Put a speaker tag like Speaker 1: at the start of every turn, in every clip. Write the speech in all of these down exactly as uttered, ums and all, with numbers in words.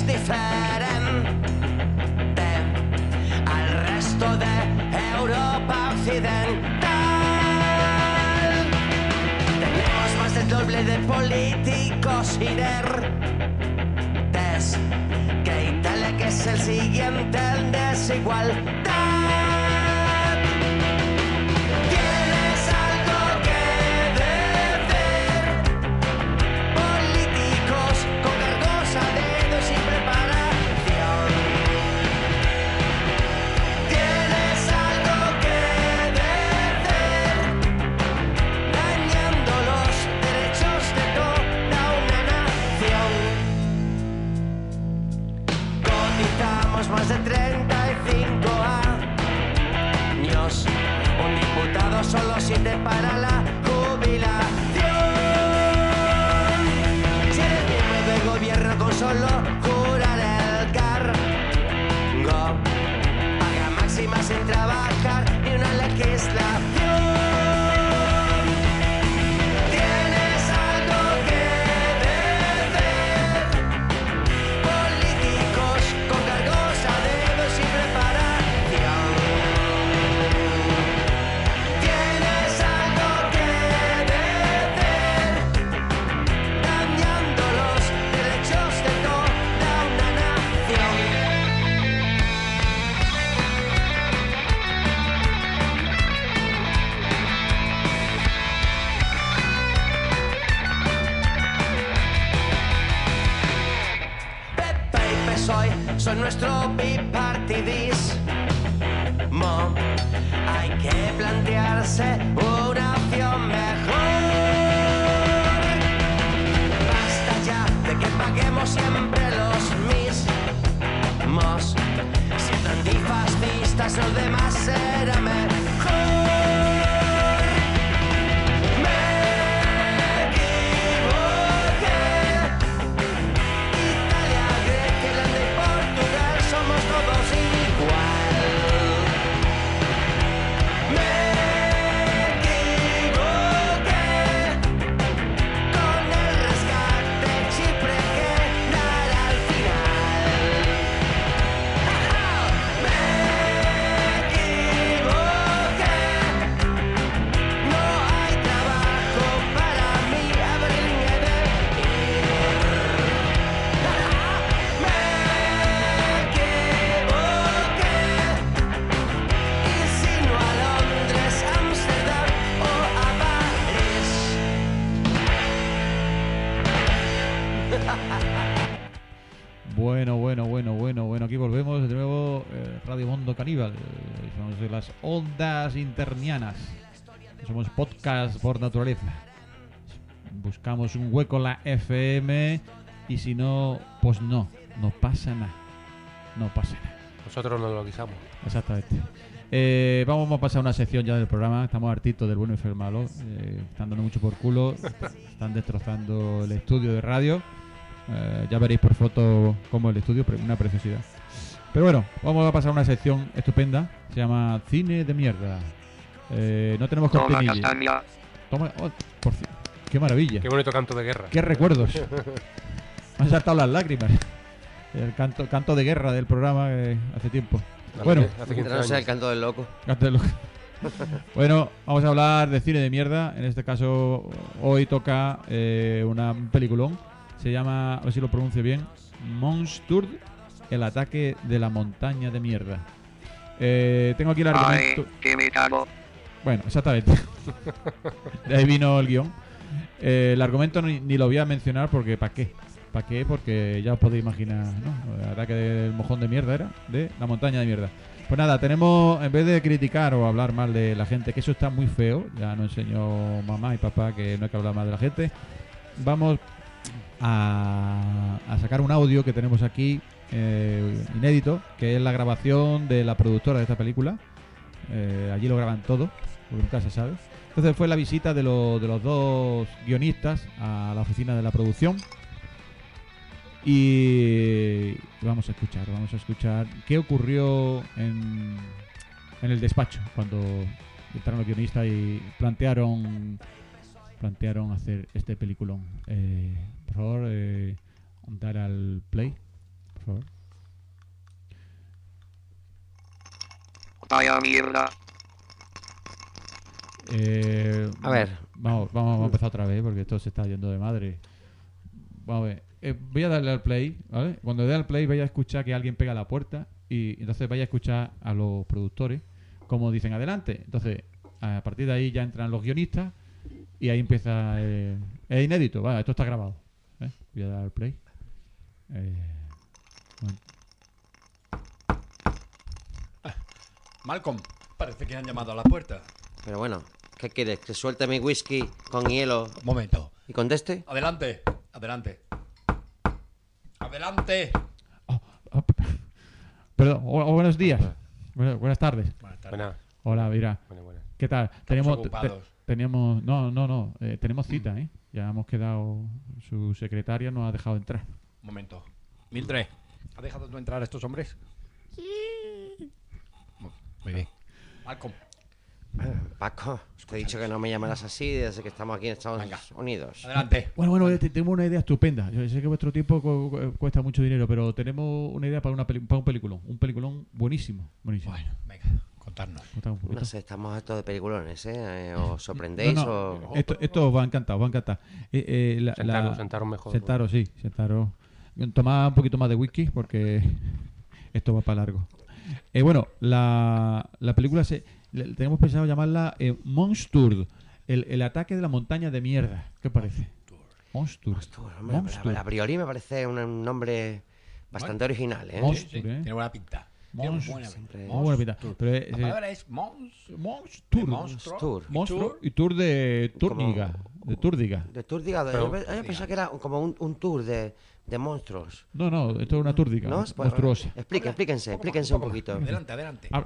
Speaker 1: diferente al resto de Europa occidental. Tenemos más del doble de políticos inertes que Italia, que es el siguiente en desigualdad. Más de treinta y cinco años, un diputado solo sirve para la jubilación. Si eres miembro del gobierno con solo jurar el cargo, paga máxima sin trabajar ni una legislación. Son nuestro bipartidismo. Hay que plantearse una opción mejor. Basta ya de que paguemos siempre los mismos. Siendo antifascistas los demás será mejor.
Speaker 2: Bueno, bueno, bueno, bueno, bueno, aquí volvemos de nuevo, eh, Radio Mundo Caníbal, eh, somos de las ondas internianas, somos podcast por naturaleza, buscamos un hueco en la F M y si no, pues no, no pasa nada, no pasa nada.
Speaker 3: Nosotros nos lo guisamos.
Speaker 2: Exactamente. Eh, vamos a pasar a una sección ya del programa, estamos hartitos del bueno y el malo, eh, están dando mucho por culo, están destrozando el estudio de radio. Uh, ya veréis por foto cómo el estudio, una preciosidad. Pero bueno, vamos a pasar a una sección estupenda. Se llama Cine de Mierda. Eh, no tenemos cortinilla. Toma, oh, por fin. Qué maravilla.
Speaker 3: Qué bonito canto de guerra.
Speaker 2: Qué recuerdos. Me han saltado las lágrimas. El canto, canto de guerra del programa eh, hace tiempo.
Speaker 3: Dale,
Speaker 2: bueno,
Speaker 3: hace quince años.
Speaker 4: No sea el canto del loco.
Speaker 2: Canto del loco. Bueno, vamos a hablar de cine de mierda. En este caso, hoy toca eh, una, un peliculón. Se llama, a ver si lo pronuncio bien, Monster, el ataque de la montaña de mierda. Eh, tengo aquí el argumento. Bueno, exactamente. De ahí vino el guión. Eh, el argumento ni, ni lo voy a mencionar porque ¿para qué? ¿Para qué? Porque ya os podéis imaginar, ¿no? El ataque del mojón de mierda era, de la montaña de mierda. Pues nada, tenemos, en vez de criticar o hablar mal de la gente, que eso está muy feo, ya nos enseñó mamá y papá que no hay que hablar mal de la gente, vamos a, a sacar un audio que tenemos aquí eh, inédito, que es la grabación de la productora de esta película. Eh, allí lo graban todo, porque nunca se sabe. Entonces fue la visita de, lo, de los dos guionistas a la oficina de la producción. Y vamos a escuchar, vamos a escuchar qué ocurrió en, en el despacho cuando entraron los guionistas y plantearon plantearon hacer este peliculón. Eh, por favor, eh, dar al play por favor.
Speaker 4: Vaya mierda.
Speaker 2: Eh,
Speaker 1: A ver.
Speaker 2: Vamos, vamos, vamos a empezar otra vez porque esto se está yendo de madre. Vamos a ver. Eh, voy a darle al play, ¿vale? Cuando dé al play vaya a escuchar que alguien pega a la puerta y entonces vaya a escuchar a los productores como dicen adelante. Entonces, a partir de ahí ya entran los guionistas y ahí empieza... Eh, es inédito, vale, esto está grabado. ¿eh? Voy a dar al play. Eh, bueno.
Speaker 5: Malcolm, parece que han llamado a la puerta.
Speaker 1: Pero bueno, ¿qué quieres? ¿Que suelte mi whisky con hielo
Speaker 5: Un momento.
Speaker 1: y conteste?
Speaker 5: Adelante, adelante. Adelante.
Speaker 2: Oh, oh, perdón, o- o buenos días. Bueno, buenas tardes.
Speaker 5: Buenas tardes.
Speaker 3: Buena,
Speaker 2: Hola, mira.
Speaker 3: buena, buena.
Speaker 2: ¿Qué tal? Tenemos, te-
Speaker 5: ocupados.
Speaker 2: teníamos, no, no, no, eh, tenemos cita, ¿eh? Ya hemos quedado, su secretaria nos ha dejado entrar.
Speaker 5: Un momento. Mildred, ¿has dejado tú entrar a estos hombres? Sí. Muy bien. Malcolm,
Speaker 1: Paco, te he dicho que no me llamarás así desde que estamos aquí en Estados
Speaker 5: Venga.
Speaker 1: Unidos.
Speaker 5: adelante.
Speaker 2: Bueno, bueno, te- tenemos una idea estupenda. Yo sé que vuestro tiempo cu- cu- cuesta mucho dinero, pero tenemos una idea para, una peli- para un peliculón. Un peliculón buenísimo, buenísimo.
Speaker 5: Bueno, venga, contarnos.
Speaker 2: Contad un poquito.
Speaker 1: No sé, estamos hartos de peliculones, ¿eh? Eh, ¿Os sorprendéis
Speaker 2: No, no,
Speaker 1: o...?
Speaker 2: Esto, esto os va a encantar, os va a encantar. Eh, eh, la-
Speaker 3: Sentaros,
Speaker 2: la-
Speaker 3: sentaros mejor.
Speaker 2: Sentaros, sí, sentaros. Tomad un poquito más de whisky porque esto va para largo. Eh, bueno, la, la película se, le- tenemos pensado llamarla eh, Monster, el, el ataque de la montaña de mierda. ¿Qué os parece? Monster.
Speaker 1: Monster, hombre, a-
Speaker 2: Monster.
Speaker 1: a priori me parece un, un nombre bastante original, ¿eh?
Speaker 2: Monster,
Speaker 5: Sí,
Speaker 2: ¿eh?
Speaker 5: tiene buena pinta. Tiene
Speaker 2: Monster.
Speaker 5: buena
Speaker 1: Siempre-
Speaker 5: pinta.
Speaker 2: Muy buena pinta.
Speaker 5: Monster.
Speaker 2: Pero, eh,
Speaker 5: La
Speaker 2: eh,
Speaker 5: palabra es mons.
Speaker 2: Monster.
Speaker 5: Monstruo.
Speaker 1: Tour.
Speaker 2: Monstruo
Speaker 5: Tour.
Speaker 2: y tour de Túrdiga. De Túrdiga.
Speaker 1: De tour, diga, de-
Speaker 3: Pero-
Speaker 1: yo pe- yo pensaba que era como un, un tour de, de monstruos.
Speaker 2: No, no, esto es una Túrdiga.
Speaker 1: ¿No? Pues,
Speaker 2: Monstruosa.
Speaker 1: explique, explíquense, explíquense un poquito.
Speaker 5: Adelante, adelante.
Speaker 2: Ah,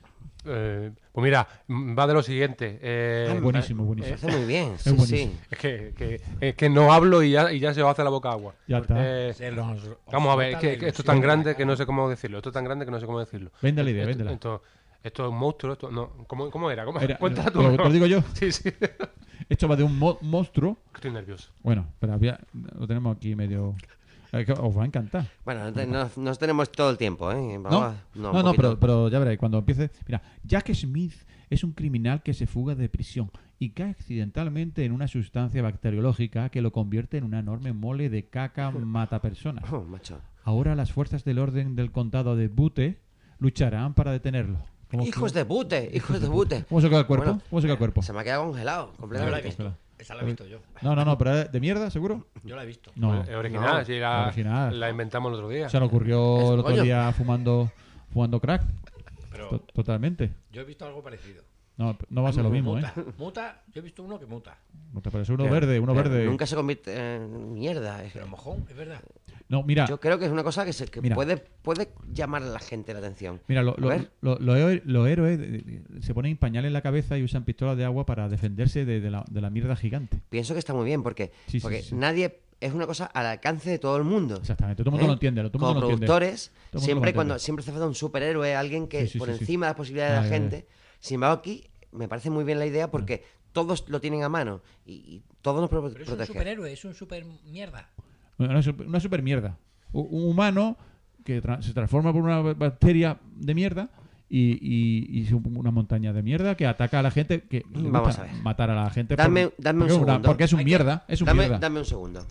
Speaker 3: Eh, pues mira, mm, va de lo siguiente. eh,
Speaker 1: Ah,
Speaker 2: buenísimo,
Speaker 1: Se
Speaker 2: buenísimo.
Speaker 1: hace muy bien, sí,
Speaker 2: buenísimo.
Speaker 1: sí.
Speaker 3: Es que, que, es que no hablo y ya, y ya se os hace la boca agua.
Speaker 2: Ya está.
Speaker 3: Eh,
Speaker 5: Se nos-
Speaker 3: vamos a ver,
Speaker 5: os
Speaker 3: es que,
Speaker 5: falta
Speaker 3: que
Speaker 5: la
Speaker 3: esto es tan
Speaker 5: ilusión.
Speaker 3: grande que no sé cómo decirlo. Esto es tan grande que no sé cómo decirlo.
Speaker 2: Vende la idea,
Speaker 3: Esto-
Speaker 2: véndela.
Speaker 3: Esto, esto es un monstruo. Esto, no, ¿cómo, ¿Cómo era? ¿Cómo?
Speaker 2: Era-
Speaker 3: Cuéntala tú.
Speaker 2: ¿te lo- te lo digo yo?
Speaker 3: Sí, sí.
Speaker 2: Esto va de un mo- monstruo.
Speaker 3: Estoy nervioso.
Speaker 2: Bueno, pero había- lo tenemos aquí medio. eh, que os va a encantar.
Speaker 1: Bueno, no, te- no- no tenemos todo el tiempo, ¿eh?
Speaker 2: No,
Speaker 1: Vamos a-
Speaker 2: no,
Speaker 1: un
Speaker 2: no,
Speaker 1: poquito.
Speaker 2: pero, pero ya veréis, cuando empiece. Mira, Jack Smith es un criminal que se fuga de prisión y cae accidentalmente en una sustancia bacteriológica que lo convierte en una enorme mole de caca mata personas.
Speaker 1: Oh, macho.
Speaker 2: Ahora las fuerzas del orden del condado de Butte lucharán para detenerlo. ¿Cómo-
Speaker 1: Hijos de bute, hijos de bute.
Speaker 2: ¿Cómo se queda el cuerpo?
Speaker 1: Bueno,
Speaker 2: ¿Cómo se queda el cuerpo?
Speaker 1: Se me ha quedado congelado
Speaker 5: Yo la he
Speaker 1: completamente.
Speaker 5: visto.
Speaker 2: Espera.
Speaker 5: Esa la he visto yo.
Speaker 2: No, no, no, pero ¿es de mierda, seguro?
Speaker 5: Yo la he visto.
Speaker 2: No.
Speaker 3: Es original.
Speaker 1: no,
Speaker 3: sí, la,
Speaker 2: original.
Speaker 3: la inventamos el otro día.
Speaker 2: Se le ocurrió
Speaker 1: Eso,
Speaker 2: el otro
Speaker 1: coño.
Speaker 2: día fumando, fumando crack.
Speaker 5: Pero
Speaker 2: To- Totalmente.
Speaker 5: yo he visto algo parecido.
Speaker 2: No, no va a ser lo mismo, ¿eh?
Speaker 5: Muta. Muta, yo he visto uno que muta.
Speaker 2: No te parece uno
Speaker 1: Pero-
Speaker 2: verde, uno
Speaker 1: pero
Speaker 2: verde.
Speaker 1: Nunca se convierte en mierda. es que-
Speaker 5: Pero mojón, es verdad.
Speaker 2: No, mira,
Speaker 1: Yo creo que es una cosa que, se, que
Speaker 2: Mira.
Speaker 1: puede, puede llamar a la gente la atención.
Speaker 2: mira, lo-
Speaker 1: A
Speaker 2: lo-
Speaker 1: ver.
Speaker 2: lo- lo héroe- los héroes de- de- se ponen pañales en la cabeza y usan pistolas de agua para defenderse de, de la, de la mierda gigante.
Speaker 1: Pienso que está muy bien porque,
Speaker 2: Sí, sí,
Speaker 1: porque
Speaker 2: sí.
Speaker 1: nadie es una cosa al alcance de todo el mundo.
Speaker 2: Exactamente, todo el mundo
Speaker 1: ¿Eh?
Speaker 2: lo entiende. Todo el
Speaker 1: Como
Speaker 2: mundo lo entiende.
Speaker 1: productores,
Speaker 2: Todo el mundo
Speaker 1: siempre
Speaker 2: lo
Speaker 1: cuando
Speaker 2: entiende.
Speaker 1: siempre hace falta un superhéroe, alguien que
Speaker 2: Sí, sí,
Speaker 1: por
Speaker 2: sí, sí.
Speaker 1: encima de las posibilidades de
Speaker 2: Ay,
Speaker 1: la
Speaker 2: ay,
Speaker 1: gente. Sin embargo, aquí me parece muy bien la idea porque todos lo tienen a mano y, y todos nos pro-
Speaker 5: Pero es un
Speaker 1: protegen.
Speaker 5: superhéroe, es un super mierda.
Speaker 2: Una, super, una super mierda. U- Un humano que tra- se transforma por una bacteria de mierda y, y, y es una montaña de mierda que ataca a la gente. Que le
Speaker 1: Vamos
Speaker 2: gusta
Speaker 1: a ver.
Speaker 2: matar a la gente.
Speaker 1: Dame-
Speaker 2: por-
Speaker 1: dame un
Speaker 2: porque, es una-
Speaker 1: segundo.
Speaker 2: porque es un
Speaker 5: Hay que-
Speaker 2: mierda. Es un
Speaker 1: Dame,
Speaker 2: mierda.
Speaker 1: dame un segundo.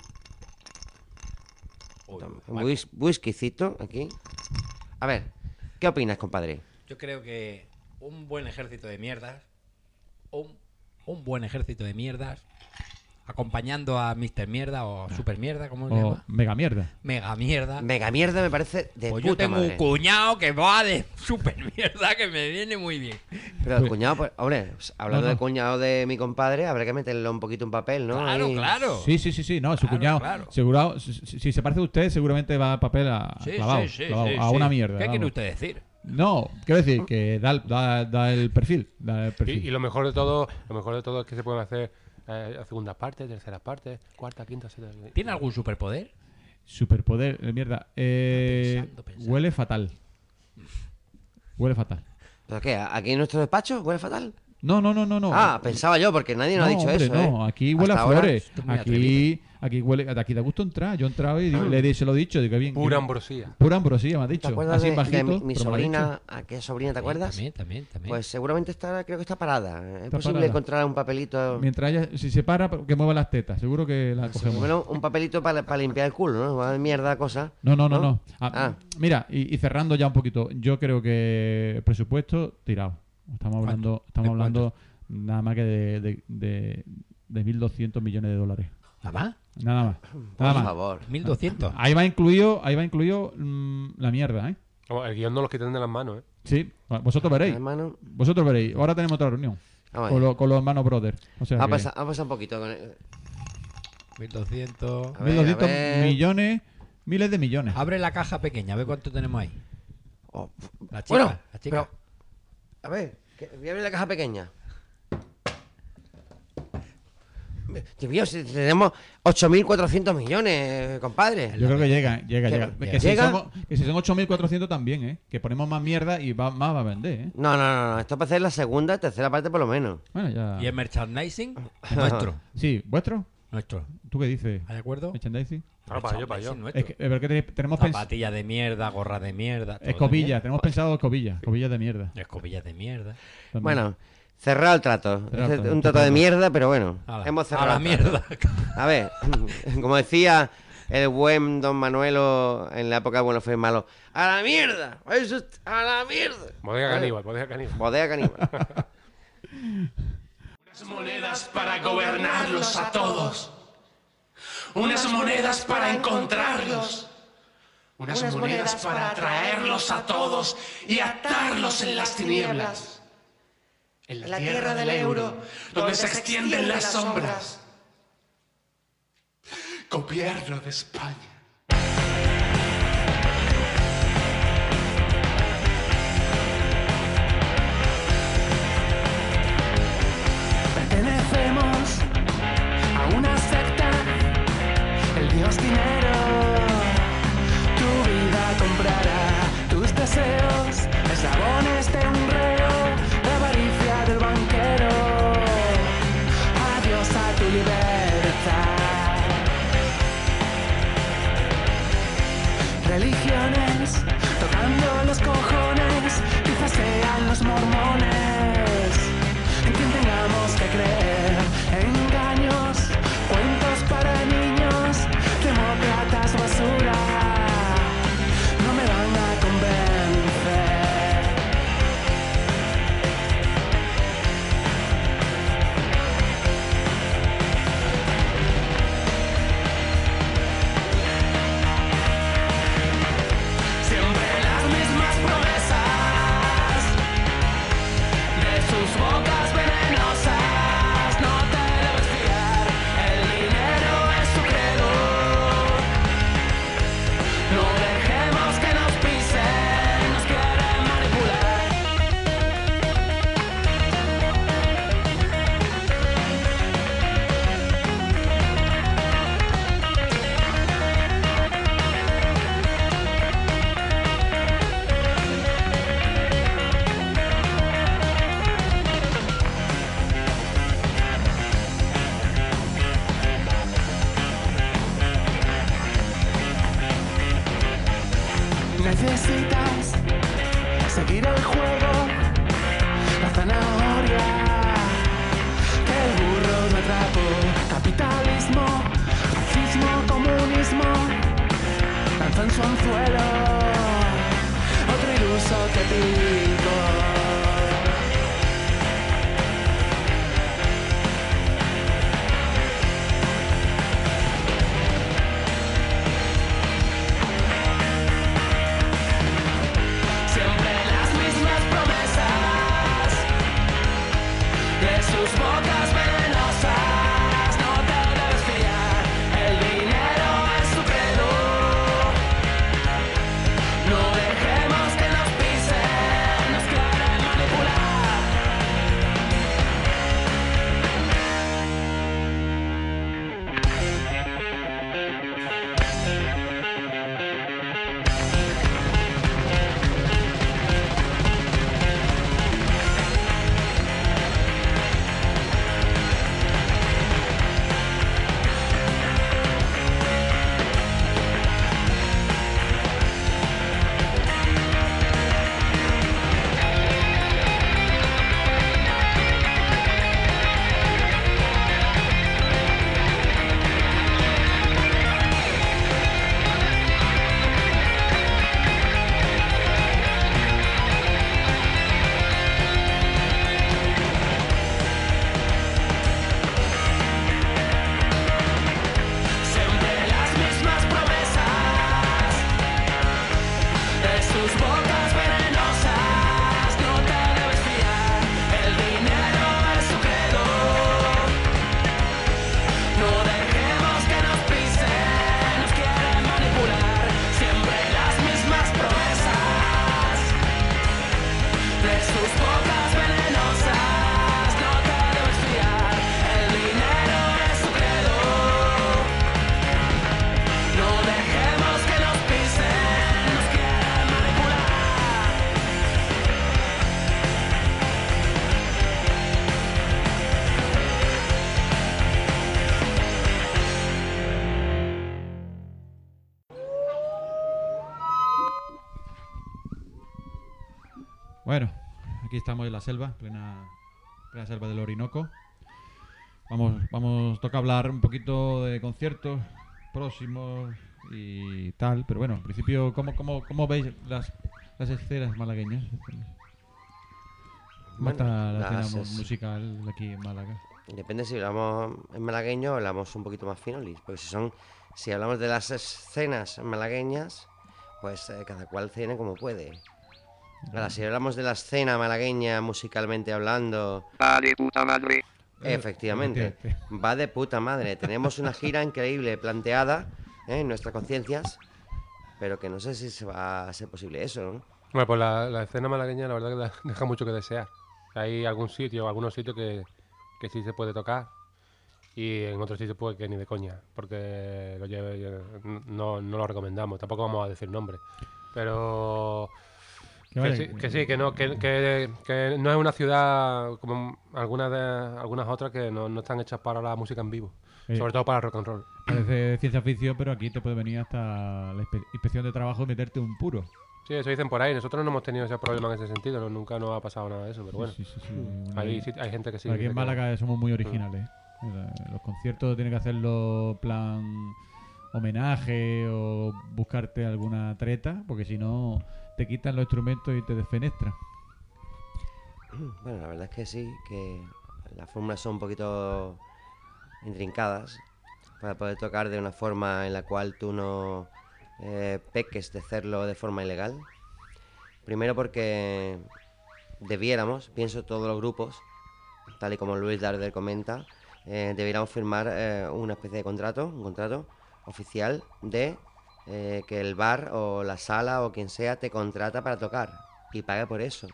Speaker 5: Uy,
Speaker 1: Un
Speaker 5: Marco,
Speaker 1: whis- whiskycito aquí. A ver, ¿qué opinas, compadre?
Speaker 5: yo creo que un buen ejército de mierdas, un, un buen ejército de mierdas, acompañando a mister Mierda o Super Mierda, ¿cómo se
Speaker 2: O
Speaker 5: llama?
Speaker 2: mega mierda.
Speaker 5: Mega Mierda.
Speaker 1: Mega mierda me parece de
Speaker 5: Pues yo
Speaker 1: puta
Speaker 5: tengo
Speaker 1: madre.
Speaker 5: un cuñado que va de Super Mierda que me viene muy bien.
Speaker 1: Pero el cuñado, pues, hombre, pues, hablando
Speaker 2: No, no.
Speaker 1: de cuñado de mi compadre, habrá que meterle un poquito en papel, ¿no?
Speaker 5: Claro,
Speaker 1: Ahí.
Speaker 5: claro.
Speaker 2: Sí, sí, sí, sí. No, su
Speaker 5: Claro,
Speaker 2: cuñado.
Speaker 5: claro.
Speaker 2: Seguro, si, si- si se parece a usted, seguramente va a papel a,
Speaker 5: Sí,
Speaker 2: clavado,
Speaker 5: sí, sí,
Speaker 2: clavado,
Speaker 5: sí,
Speaker 2: a
Speaker 5: sí.
Speaker 2: una mierda.
Speaker 5: ¿Qué quiere
Speaker 2: vamos.
Speaker 5: usted decir?
Speaker 2: No, quiero decir que da, da, da el perfil. Da el
Speaker 3: Y,
Speaker 2: perfil.
Speaker 3: y lo mejor de todo, lo mejor de todo es que se pueden hacer eh, segundas partes, terceras partes, cuarta, quinta, sexta.
Speaker 5: ¿Tiene algún superpoder?
Speaker 2: Superpoder, eh, mierda. Eh,
Speaker 5: Pensando, pensando.
Speaker 2: Huele fatal. Huele fatal.
Speaker 1: ¿Pero qué? ¿Aquí en nuestro despacho huele fatal?
Speaker 2: No, no, no, no, no.
Speaker 1: Ah, pensaba yo, porque nadie nos
Speaker 2: no,
Speaker 1: ha dicho
Speaker 2: hombre,
Speaker 1: eso,
Speaker 2: no.
Speaker 1: ¿eh?
Speaker 2: Aquí huele
Speaker 1: Hasta
Speaker 2: a
Speaker 1: ahora-
Speaker 2: flores.
Speaker 5: Esto es muy
Speaker 2: Aquí aquí huele, aquí da gusto entrar. Yo he entrado y digo- le di- se lo he dicho, digo, bien.
Speaker 3: Pura
Speaker 2: que-
Speaker 3: ambrosía.
Speaker 2: Pura ambrosía, me ha
Speaker 1: ¿Te
Speaker 2: dicho.
Speaker 1: acuerdas
Speaker 2: Así
Speaker 1: de, de
Speaker 2: bajito.
Speaker 1: mi, mi
Speaker 2: pero me lo ha
Speaker 1: sobrina?
Speaker 2: dicho.
Speaker 1: ¿A qué sobrina te acuerdas?
Speaker 5: También, también, también.
Speaker 1: Pues seguramente está, creo que está parada. Es
Speaker 2: Está
Speaker 1: posible
Speaker 2: parada.
Speaker 1: encontrar un papelito.
Speaker 2: Mientras ella, si se para, que mueva las tetas. Seguro que la cogemos.
Speaker 1: Bueno, un papelito para limpiar el culo, ¿no? Va de mierda cosa.
Speaker 2: No, no, no,
Speaker 1: ¿no?
Speaker 2: no. Ah,
Speaker 1: Ah.
Speaker 2: Mira, y, y cerrando ya un poquito, yo creo que el presupuesto tirado. Estamos hablando, estamos
Speaker 5: ¿De
Speaker 2: hablando nada más que de, de, de, de mil doscientos millones de dólares.
Speaker 5: ¿Nada más?
Speaker 2: Nada más.
Speaker 1: Por
Speaker 2: Nada más.
Speaker 1: favor.
Speaker 5: mil doscientos.
Speaker 2: Ahí va incluido, ahí va incluido mm, la mierda, ¿eh?
Speaker 3: Vamos, el guión no lo quitan de las manos, ¿eh?
Speaker 2: Sí, vosotros veréis.
Speaker 1: Hermano,
Speaker 2: Vosotros veréis. Ahora tenemos otra reunión
Speaker 1: vamos a
Speaker 2: con,
Speaker 1: ver.
Speaker 2: lo- con los hermanos Brothers. O sea,
Speaker 1: Va a
Speaker 2: que
Speaker 1: pasar, va a pasar un poquito con el-
Speaker 5: mil doscientos.
Speaker 1: A ver,
Speaker 2: mil doscientos
Speaker 1: a ver.
Speaker 2: millones, miles de millones.
Speaker 5: Abre la caja pequeña, a ver cuánto tenemos ahí.
Speaker 1: Oh,
Speaker 5: La chica,
Speaker 1: bueno,
Speaker 5: la chica.
Speaker 1: pero, a ver, que- voy a abrir la caja pequeña. Dios mío, si tenemos ocho mil cuatrocientos millones, compadre.
Speaker 2: Yo creo que llega, llega,
Speaker 1: ¿Qué-
Speaker 2: llega.
Speaker 1: llega?
Speaker 2: Que si,
Speaker 1: ¿Llega?
Speaker 2: somos- que si son ocho mil cuatrocientos también, ¿eh? Que ponemos más mierda y va, más va a vender, ¿eh?
Speaker 1: No, no, no, no, esto para hacer la segunda, tercera parte por lo menos.
Speaker 2: Bueno, ya.
Speaker 5: Y el merchandising es nuestro.
Speaker 2: Sí, ¿vuestro?
Speaker 5: Nuestro.
Speaker 2: ¿Tú qué dices?
Speaker 5: ¿Estás de acuerdo?
Speaker 2: ¿Merchandising?
Speaker 3: Claro, para yo, para yo.
Speaker 5: Merchandising nuestro.
Speaker 2: Es que, es que te- tenemos pensado.
Speaker 5: Zapatilla de mierda, gorra de mierda. todo
Speaker 2: Escobilla,
Speaker 5: de
Speaker 2: tenemos pensado escobilla, escobilla de mierda.
Speaker 5: mierda. Escobillas de mierda.
Speaker 2: también.
Speaker 1: Bueno, cerrado el trato.
Speaker 2: Cerrado el
Speaker 1: Es
Speaker 2: trato.
Speaker 1: un trato de mierda, pero bueno,
Speaker 5: A la,
Speaker 1: hemos
Speaker 5: a
Speaker 1: cerrado.
Speaker 5: la
Speaker 1: el trato.
Speaker 5: mierda.
Speaker 1: A ver, como decía el buen don Manuelo en la época de Bueno Fue Malo, ¡a la mierda! ¡Eso es- ¡A la mierda!
Speaker 3: Bodega caníbal, bodega caníbal.
Speaker 1: Bodega caníbal.
Speaker 4: Unas monedas para gobernarlos a todos. Unas monedas para encontrarlos. Unas monedas para atraerlos a todos y atarlos en las tinieblas. En la tierra del euro, donde se extienden las sombras. Gobierno de España. Pertenecemos a una secta, el dios dinero. Tu vida comprará tus deseos, eslabones de un reo, la avaricia del banquero. Adiós a tu libertad. Religiones tocando los cojones, quizás sean los mormones. En quien tengamos que creer, engaños, cuentos para niños, demócratas basura, no me van a convencer. Siempre las mismas promesas de sus bocas venenosas. No te debes fiar, el dinero es su credo. No dejemos que nos pisen, nos quieren manipular. Necesitas seguir el juego, la zanahoria que el burro no atrapó. Capitalismo, fascismo, comunismo, lanzan su anzuelo, otro iluso que pico. Siempre las mismas promesas de sus bocas venenosas. No te debes fiar, el dinero es su credo. No dejemos que nos pisen, nos claven
Speaker 2: Aquí estamos en la selva, plena, plena selva del Orinoco. Vamos, vamos, toca hablar un poquito de conciertos próximos y tal, pero bueno, en principio, ¿cómo, cómo, cómo veis las, las escenas malagueñas? ¿Cómo
Speaker 1: Bueno,
Speaker 2: está la
Speaker 1: las
Speaker 2: escena
Speaker 1: es-
Speaker 2: musical aquí en Málaga?
Speaker 1: Depende si hablamos en malagueño o hablamos un poquito más finolis. Porque si son, si hablamos de las escenas malagueñas, pues eh, cada cual cena como puede. Ahora, si hablamos de la escena malagueña musicalmente hablando,
Speaker 6: Va de puta madre.
Speaker 1: efectivamente,
Speaker 2: Efectivamente.
Speaker 1: va de puta madre. Tenemos una gira increíble planteada ¿eh? en nuestras conciencias, pero que no sé si se va a ser posible eso, ¿no?
Speaker 3: Bueno, pues la, la escena malagueña la verdad que da- deja mucho que desear. Hay algún sitio, algunos sitios que, que sí se puede tocar y en otros sitios pues que ni de coña, porque lo lleve, no, no lo recomendamos, tampoco vamos a decir nombres. Pero
Speaker 2: Que
Speaker 3: que
Speaker 2: vaya,
Speaker 3: sí, que, sí, que no, que, que- que no es una ciudad como algunas de algunas otras que no, no están hechas para la música en vivo,
Speaker 2: Eh.
Speaker 3: sobre todo para el rock and roll.
Speaker 2: Parece ciencia ficción, pero aquí te puede venir hasta la inspe- inspección de trabajo y meterte un puro.
Speaker 3: Sí, eso dicen por ahí. Nosotros no hemos tenido ese problema en ese sentido, no, nunca nos ha pasado nada de eso, pero bueno.
Speaker 2: Sí, sí, sí, una-
Speaker 3: Hay, sí- hay gente que sí.
Speaker 2: Aquí
Speaker 3: dice
Speaker 2: en
Speaker 3: que-
Speaker 2: Málaga somos muy originales. ¿eh? Los conciertos tienen que hacerlo plan homenaje o buscarte alguna treta, porque si no te quitan los instrumentos y te desfenestran.
Speaker 1: Bueno, la verdad es que sí, que las fórmulas son un poquito intrincadas para poder tocar de una forma en la cual tú no eh, peques de hacerlo de forma ilegal. Primero porque debiéramos, pienso todos los grupos, tal y como Luis Darder comenta, eh, debiéramos firmar eh, una especie de contrato, un contrato oficial de eh, que el bar o la sala o quien sea te contrata para tocar y pague por eso.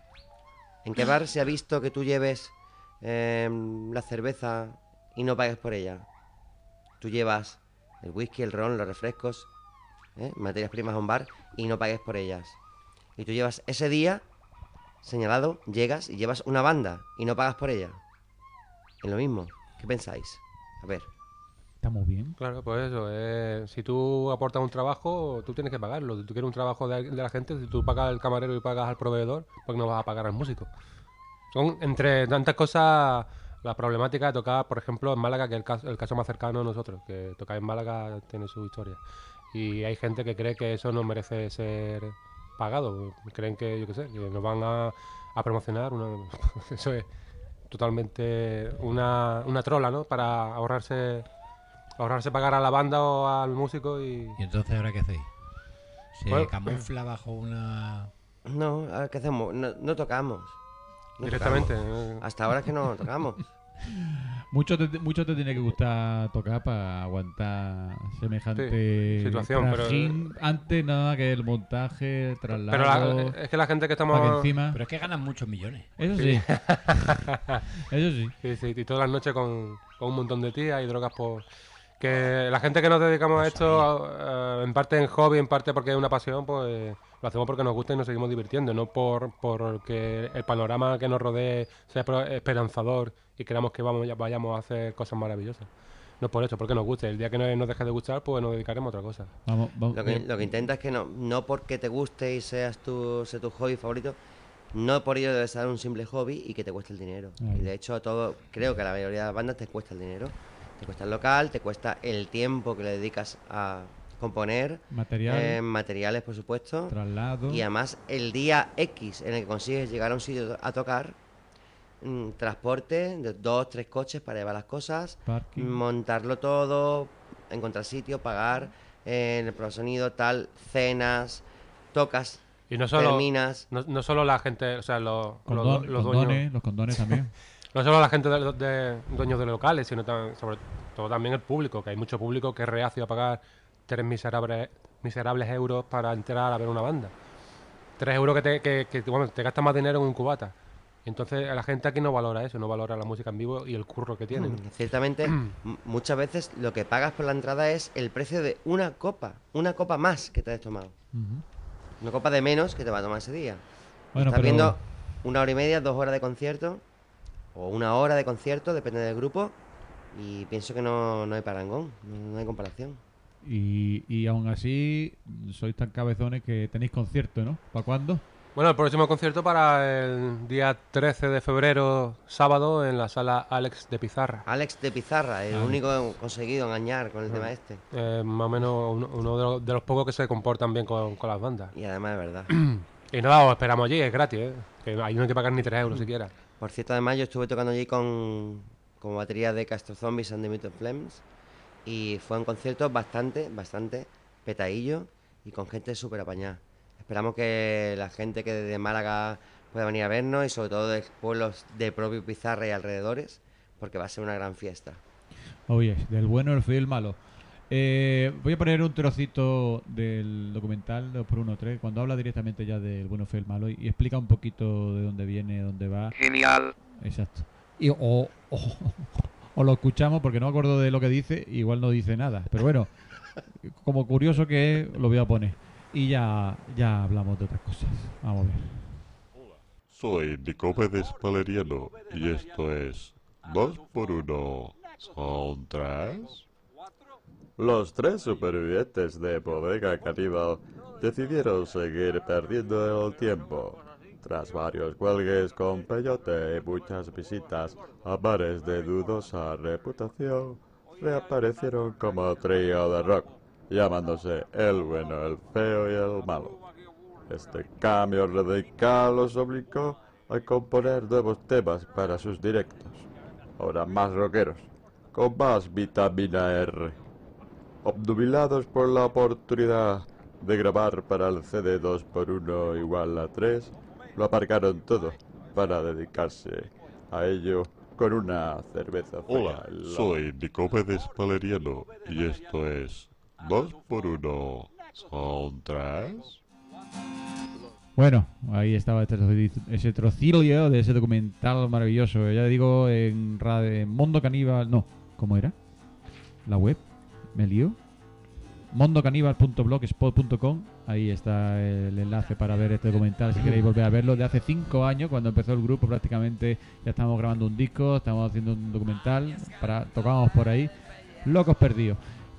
Speaker 1: ¿En qué bar se ha visto que tú lleves eh, la cerveza y no pagues por ella? Tú llevas el whisky, el ron, los refrescos, ¿eh? materias primas a un bar y no pagues por ellas. Y tú llevas ese día señalado, llegas y llevas una banda y no pagas por ella. Es lo mismo. ¿Qué pensáis? A ver.
Speaker 2: Estamos bien.
Speaker 3: Claro, pues eso. eh, si tú aportas un trabajo, tú tienes que pagarlo. Si tú quieres un trabajo de, de la gente, si tú pagas al camarero y pagas al proveedor, pues no vas a pagar al músico. Son, entre tantas cosas, la problemática de tocar, por ejemplo, en Málaga, que es el caso, el caso más cercano a nosotros, que tocar en Málaga tiene su historia. Y hay gente que cree que eso no merece ser pagado. Creen que, yo qué sé, que nos van a, a promocionar. Una, eso es totalmente una, una trola, ¿no? Para ahorrarse ahorrarse pagar a la banda o al músico y...
Speaker 5: ¿Y entonces ahora qué hacéis? ¿Se
Speaker 3: Bueno.
Speaker 5: camufla bajo una...?
Speaker 1: No, a ver, ¿qué hacemos? No, no tocamos. No
Speaker 3: Directamente.
Speaker 1: tocamos.
Speaker 3: eh.
Speaker 1: Hasta ahora es que no tocamos.
Speaker 2: Mucho te, mucho te tiene que gustar tocar para aguantar semejante
Speaker 3: Sí, situación, pero-
Speaker 2: trajín antes nada que el montaje, el traslado.
Speaker 3: Pero la- es que la gente que
Speaker 2: para que
Speaker 3: estamos...
Speaker 2: encima.
Speaker 5: Pero es que ganan muchos millones.
Speaker 2: Eso sí. Eso sí.
Speaker 3: Sí, sí, y todas las noches con, con un montón de tías y drogas por... Que la gente que nos dedicamos a esto, eh, en parte en hobby, en parte porque es una pasión, pues lo hacemos porque nos gusta y nos seguimos divirtiendo, no por porque el panorama que nos rodee sea pro- esperanzador y queramos que vamos, vayamos a hacer cosas maravillosas. No es por eso, porque nos guste. El día que nos, nos deje de gustar, pues nos dedicaremos a otra cosa.
Speaker 2: Vamos, vamos.
Speaker 1: Lo que, lo que intenta es que no, no porque te guste y seas tu, sea tu hobby favorito, no por ello debe ser un simple hobby y que te cueste el dinero.
Speaker 2: Ahí.
Speaker 1: Y de hecho, todo, creo que a la mayoría de las bandas te cuesta el dinero. Te cuesta el local, te cuesta el tiempo que le dedicas a componer,
Speaker 2: Material,
Speaker 1: eh, materiales, por supuesto.
Speaker 2: traslado.
Speaker 1: Y además, el día X en el que consigues llegar a un sitio a tocar, mm, transporte de dos, tres coches para llevar las cosas,
Speaker 2: Parking.
Speaker 1: montarlo todo, encontrar sitio, pagar, eh, el prueba de sonido, tal, cenas, tocas,
Speaker 3: Y no solo,
Speaker 1: terminas.
Speaker 3: no, no solo la gente, o sea, los, los,
Speaker 2: Condón-
Speaker 3: los
Speaker 2: condones,
Speaker 3: dueños...
Speaker 2: los condones también.
Speaker 3: No solo la gente de, de- dueños de locales, sino tam- sobre todo también el público, que hay mucho público que es reacio a pagar tres miserables, miserables euros para entrar a ver una banda. Tres euros que te, que, que, bueno, te gastas más dinero en un cubata. Y entonces la gente aquí no valora eso, no valora la música en vivo y el curro que tienen.
Speaker 1: Mm, Ciertamente, m- muchas veces lo que pagas por la entrada es el precio de una copa, una copa más que te has tomado.
Speaker 2: Ujú.
Speaker 1: Una copa de menos que te va a tomar ese día.
Speaker 2: Bueno,
Speaker 1: Estás
Speaker 2: pero-
Speaker 1: viendo una hora y media, dos horas de concierto, o una hora de concierto, depende del grupo, y pienso que no, no hay parangón, no, no hay comparación.
Speaker 2: Y, y aún así, sois tan cabezones que tenéis concierto, ¿no? ¿Para cuándo?
Speaker 3: Bueno, el próximo concierto para el día trece de febrero, sábado, en la sala Alex de Pizarra.
Speaker 1: Alex de Pizarra, el
Speaker 2: Ah.
Speaker 1: único que he conseguido engañar con el tema este.
Speaker 3: Eh, más o menos uno, uno de, los, de los pocos que se comportan bien con, con las bandas.
Speaker 1: Y además es verdad.
Speaker 3: Y nada, os esperamos allí, es gratis, ¿eh? Que ahí no hay que pagar ni tres euros siquiera.
Speaker 1: Por cierto, además yo estuve tocando allí con como batería de Castro Zombies and the Mutant Flames. Y fue un concierto bastante, bastante petadillo y con gente súper apañada. Esperamos que la gente que desde Málaga pueda venir a vernos y sobre todo de pueblos de propio Pizarra y alrededores, porque va a ser una gran fiesta.
Speaker 2: Oye, del bueno, el feo y el malo. Eh, voy a poner un trocito del documental dos por uno tres cuando habla directamente ya del bueno, el feo y el malo y, y explica un poquito de dónde viene, dónde va.
Speaker 6: Genial.
Speaker 2: Exacto. Y, o, o, o lo escuchamos porque no me acuerdo de lo que dice, igual no dice nada. Pero bueno, como curioso que es, lo voy a poner. Y ya, ya hablamos de otras cosas. Vamos a ver.
Speaker 7: Soy Nicomedes Valeriano y esto es dos por uno Soundtracks. Los tres supervivientes de Bodega Caníbal decidieron seguir perdiendo el tiempo. Tras varios cuelgues con peyote y muchas visitas a bares de dudosa reputación, reaparecieron como trío de rock, llamándose el bueno, el feo y el malo. Este cambio radical los obligó a componer nuevos temas para sus directos, ahora más rockeros, con más vitamina R. Obnubilados por la oportunidad de grabar para el C D dos por uno igual a tres, lo aparcaron todo para dedicarse a ello con una cerveza fría. Hola, soy Nicomedes Valeriano y esto es dos por uno Soundtracks.
Speaker 2: Bueno, ahí estaba este trocillo- ese trocilio de ese documental maravilloso. Ya digo, en, radio, en Mundo Caníbal... No, ¿cómo era? La web. ¿Me lío? mondocaníbal punto blogspot punto com. Ahí está el enlace para ver este documental si queréis volver a verlo. De hace cinco años, cuando empezó el grupo, prácticamente ya estábamos grabando un disco, estábamos haciendo un documental, para tocábamos por ahí. Locos perdidos.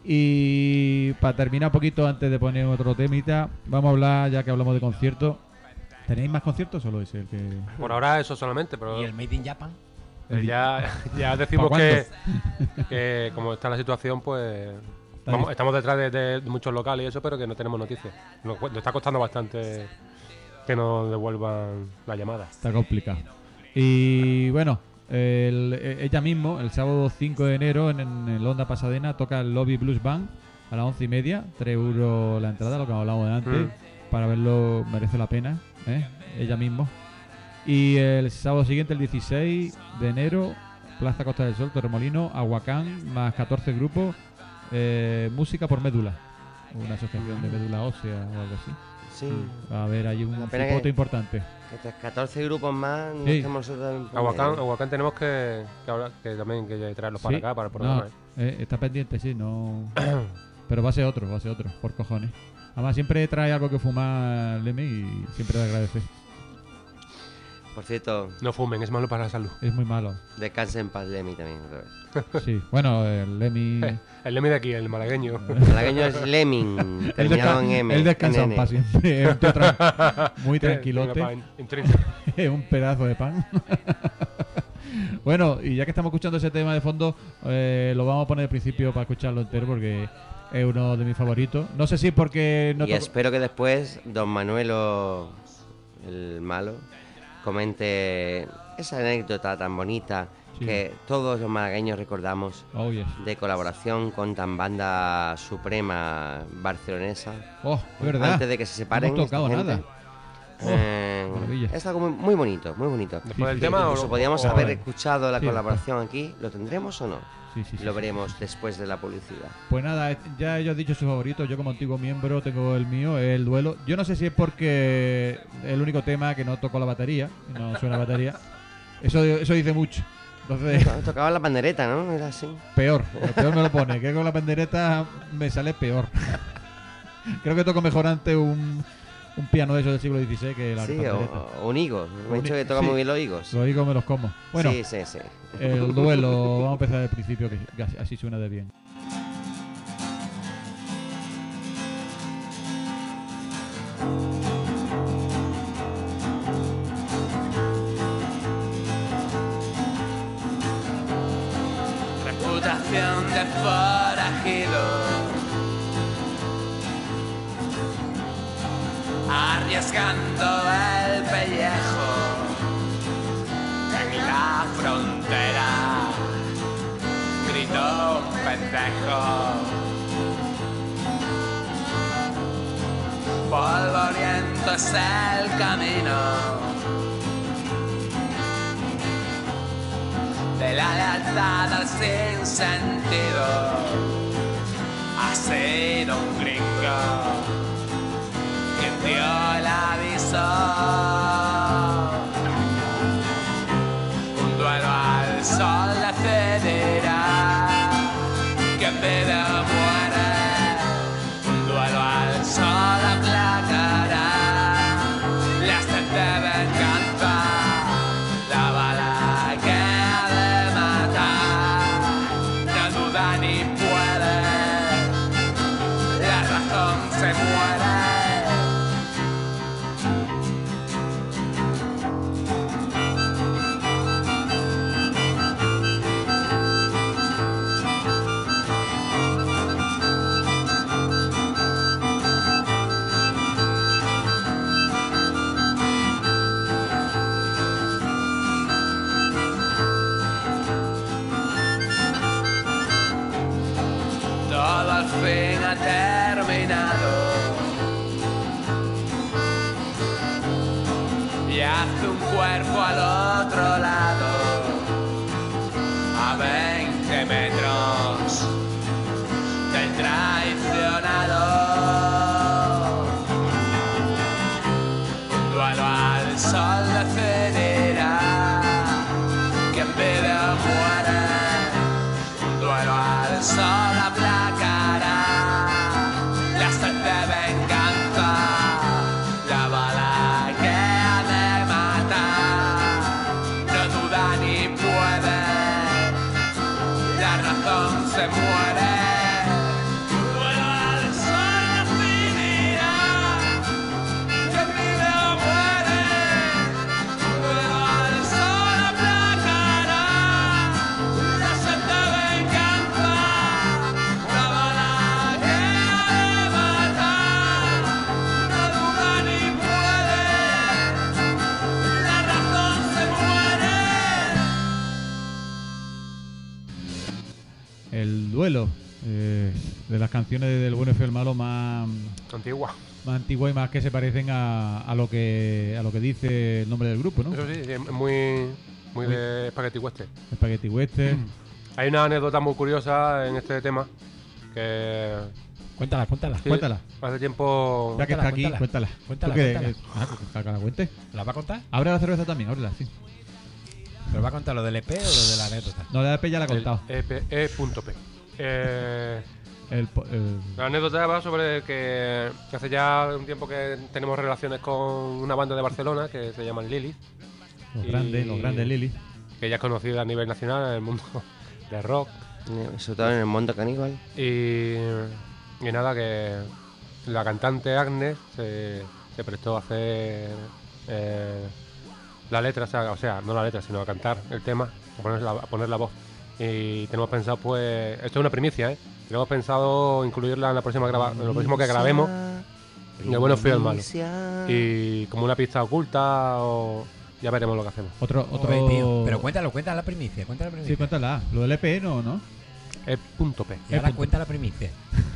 Speaker 2: Y para terminar un poquito, antes de poner otro temita, vamos a hablar, ya que hablamos de conciertos. ¿Tenéis más conciertos o solo ese el que...?
Speaker 3: Por ahora eso solamente, pero
Speaker 5: ¿Y el Made in Japan?
Speaker 3: eh, ya, ya decimos
Speaker 2: ¿Para
Speaker 3: que, que como está la situación, pues vamos- estamos detrás de, de muchos locales y eso, pero que no tenemos noticias. Nos, cu- nos está costando bastante que nos devuelvan la llamada.
Speaker 2: Está complicado. Y bueno, el- e- ella mismo, el sábado cinco de enero, en, en el Onda Pasadena, toca el Lobby Blues Band a las once y media. tres euros la entrada, lo que hablamos de antes.
Speaker 3: Mm.
Speaker 2: Para verlo merece la pena, ¿eh? Ella mismo. Y el sábado siguiente, el dieciséis de enero, Plaza Costa del Sol, Torremolino, Aguacán, más catorce grupos, eh, Música por Médula. Una asociación de médula ósea o algo así.
Speaker 1: Sí,
Speaker 2: Va a haber ahí un
Speaker 1: La pena
Speaker 2: cipote
Speaker 1: que-
Speaker 2: importante.
Speaker 1: que tras catorce grupos más no
Speaker 2: Sí.
Speaker 1: estamos nosotros en
Speaker 3: Aguacán,
Speaker 1: promedio.
Speaker 3: Aguacán tenemos que, que, hablar- que también que traerlos para
Speaker 2: Sí.
Speaker 3: acá, para el
Speaker 2: No,
Speaker 3: programa. ¿eh?
Speaker 2: eh, está pendiente, sí, no. Pero va a ser otro, va a ser otro, por cojones. Además, siempre trae algo que fumar Lemmy y siempre le agradece.
Speaker 1: Por cierto,
Speaker 3: No fumen, es malo para la salud.
Speaker 2: Es muy malo.
Speaker 1: descanse en paz Lemmy también otra vez.
Speaker 2: Sí, bueno, el Lemmy.
Speaker 3: El Lemi de aquí, el malagueño.
Speaker 1: El malagueño es Lemming,
Speaker 2: Él,
Speaker 1: terminado
Speaker 2: desca-
Speaker 1: en M.
Speaker 2: él descansa
Speaker 1: en
Speaker 2: en
Speaker 1: N.
Speaker 2: paz siempre. Es un tío tran- muy
Speaker 3: Tiene
Speaker 2: tranquilote.
Speaker 3: pan intrínseco.
Speaker 2: Es un pedazo de pan. Bueno, y ya que estamos escuchando ese tema de fondo, eh, lo vamos a poner al principio para escucharlo entero porque es uno de mis favoritos. No sé si es porque no
Speaker 1: Y
Speaker 2: toco-
Speaker 1: espero que después don Manuelo, el malo, comente esa anécdota tan bonita
Speaker 2: Sí.
Speaker 1: que todos los malagueños recordamos
Speaker 2: Oh, yes.
Speaker 1: de colaboración con tan banda suprema barcelonesa.
Speaker 2: Oh, es verdad.
Speaker 1: Antes de que se separen.
Speaker 2: No hemos tocado
Speaker 1: esta gente.
Speaker 2: nada.
Speaker 1: Eh,
Speaker 2: maravilla.
Speaker 1: es algo muy, muy bonito, muy bonito.
Speaker 3: Después del
Speaker 2: sí,
Speaker 3: tema,
Speaker 1: Incluso
Speaker 3: o-
Speaker 1: podríamos
Speaker 3: o-
Speaker 1: haber
Speaker 2: o-
Speaker 1: escuchado la
Speaker 2: sí,
Speaker 1: colaboración aquí. ¿Lo tendremos o no?
Speaker 2: Sí, sí, sí,
Speaker 1: Lo
Speaker 2: sí.
Speaker 1: veremos después de la publicidad.
Speaker 2: Pues nada, eh, ya ellos han dicho sus favoritos. Yo como antiguo miembro tengo el mío, el duelo. Yo no sé si es porque el único tema que no tocó la batería, no suena batería. Eso, eso dice mucho. Entonces,
Speaker 1: Tocaba la pandereta, ¿no? Era así.
Speaker 2: peor. Lo peor me lo pone. Que con la pendereta me sale peor. Creo que toco mejor antes un, un piano de esos del siglo dieciséis que la
Speaker 1: Sí,
Speaker 2: pandereta.
Speaker 1: o, o un higo. Me
Speaker 2: Un
Speaker 1: he dicho
Speaker 2: hi-
Speaker 1: que toca
Speaker 2: sí.
Speaker 1: muy bien los higos.
Speaker 2: Lo digo, me los como. Bueno,
Speaker 1: Sí, sí, sí.
Speaker 2: el duelo, vamos a empezar del principio, que así- así suena de bien.
Speaker 4: reputación de forajido, arriesgando el pellejo en la frontera, gritó un pendejo. Polvoriento es el camino de la lealtad al sinsentido. Ha sido un gringo quien dio el aviso. Un duelo al sol decidirá quién vive o muere. Un duelo al sol aplacará la sed de venganza. La bala que ha de matar no duda ni puede. La razón se muere. Todo al fin ha terminado y hace un cuerpo al otro lado, a veinte metros del traicionado. Un duelo al sol decidirá quién vive o muere. Un duelo al sol aplacará la sed de venganza. La bala que ha de matar no duda ni puede. La razón se muere. Un duelo al sol definirá quién vive o muere. Un duelo al sol aplacará la sed de venganza. La bala que ha de matar no duda ni puede. La razón se muere.
Speaker 2: El duelo eh, de las canciones del bueno y feo y el malo más,
Speaker 3: Antigua.
Speaker 2: más antiguas y más que se parecen a, a lo que a lo que dice el nombre del grupo, ¿no?
Speaker 3: Eso sí, es muy, muy de Spaghetti Western.
Speaker 2: Spaghetti Western.
Speaker 3: Hay una anécdota muy curiosa en este tema que
Speaker 5: Cuéntala, cuéntala.
Speaker 3: sí,
Speaker 2: Cuéntala.
Speaker 3: hace tiempo
Speaker 2: Ya que está
Speaker 5: Cuéntala,
Speaker 2: aquí, cuéntala.
Speaker 5: cuéntala.
Speaker 2: ¿Tú qué?
Speaker 5: Cuéntala,
Speaker 2: Eh, ah, que- que la cuente.
Speaker 5: ¿La va a contar?
Speaker 2: Abre la cerveza también, ábrela, sí.
Speaker 5: ¿Pero va a contar lo del E P o lo de la anécdota?
Speaker 2: No, la de P ya la ha
Speaker 3: el
Speaker 2: contado.
Speaker 3: E P E punto P. Eh,
Speaker 2: El, po- el-
Speaker 3: la anécdota va sobre que hace ya un tiempo que tenemos relaciones con una banda de Barcelona que se llaman Lilith,
Speaker 2: los
Speaker 3: y-
Speaker 2: grandes, los grandes Lili.
Speaker 3: que ya es conocida a nivel nacional en el mundo del rock.
Speaker 6: Sobre todo en el mundo caníbal.
Speaker 3: Y, y nada, que la cantante Agnes se, se prestó a hacer eh, la letra, o sea, o sea, no la letra, sino a cantar el tema, a poner la, a poner la voz. Y tenemos pensado, pues, esto es una primicia, ¿eh? Tenemos pensado incluirla en la próxima graba en lo próximo que grabemos, en el bueno, feo y el malo. Y como una pista oculta, o ya veremos lo que hacemos.
Speaker 2: Otro, otro.
Speaker 5: Joder, tío. Pero cuéntalo, cuéntala la primicia, cuéntala la
Speaker 2: Sí,
Speaker 5: primicia.
Speaker 2: cuéntala. Lo del E P no, ¿no?
Speaker 3: E punto P.
Speaker 5: Y ahora
Speaker 2: punto.
Speaker 5: cuenta la primicia.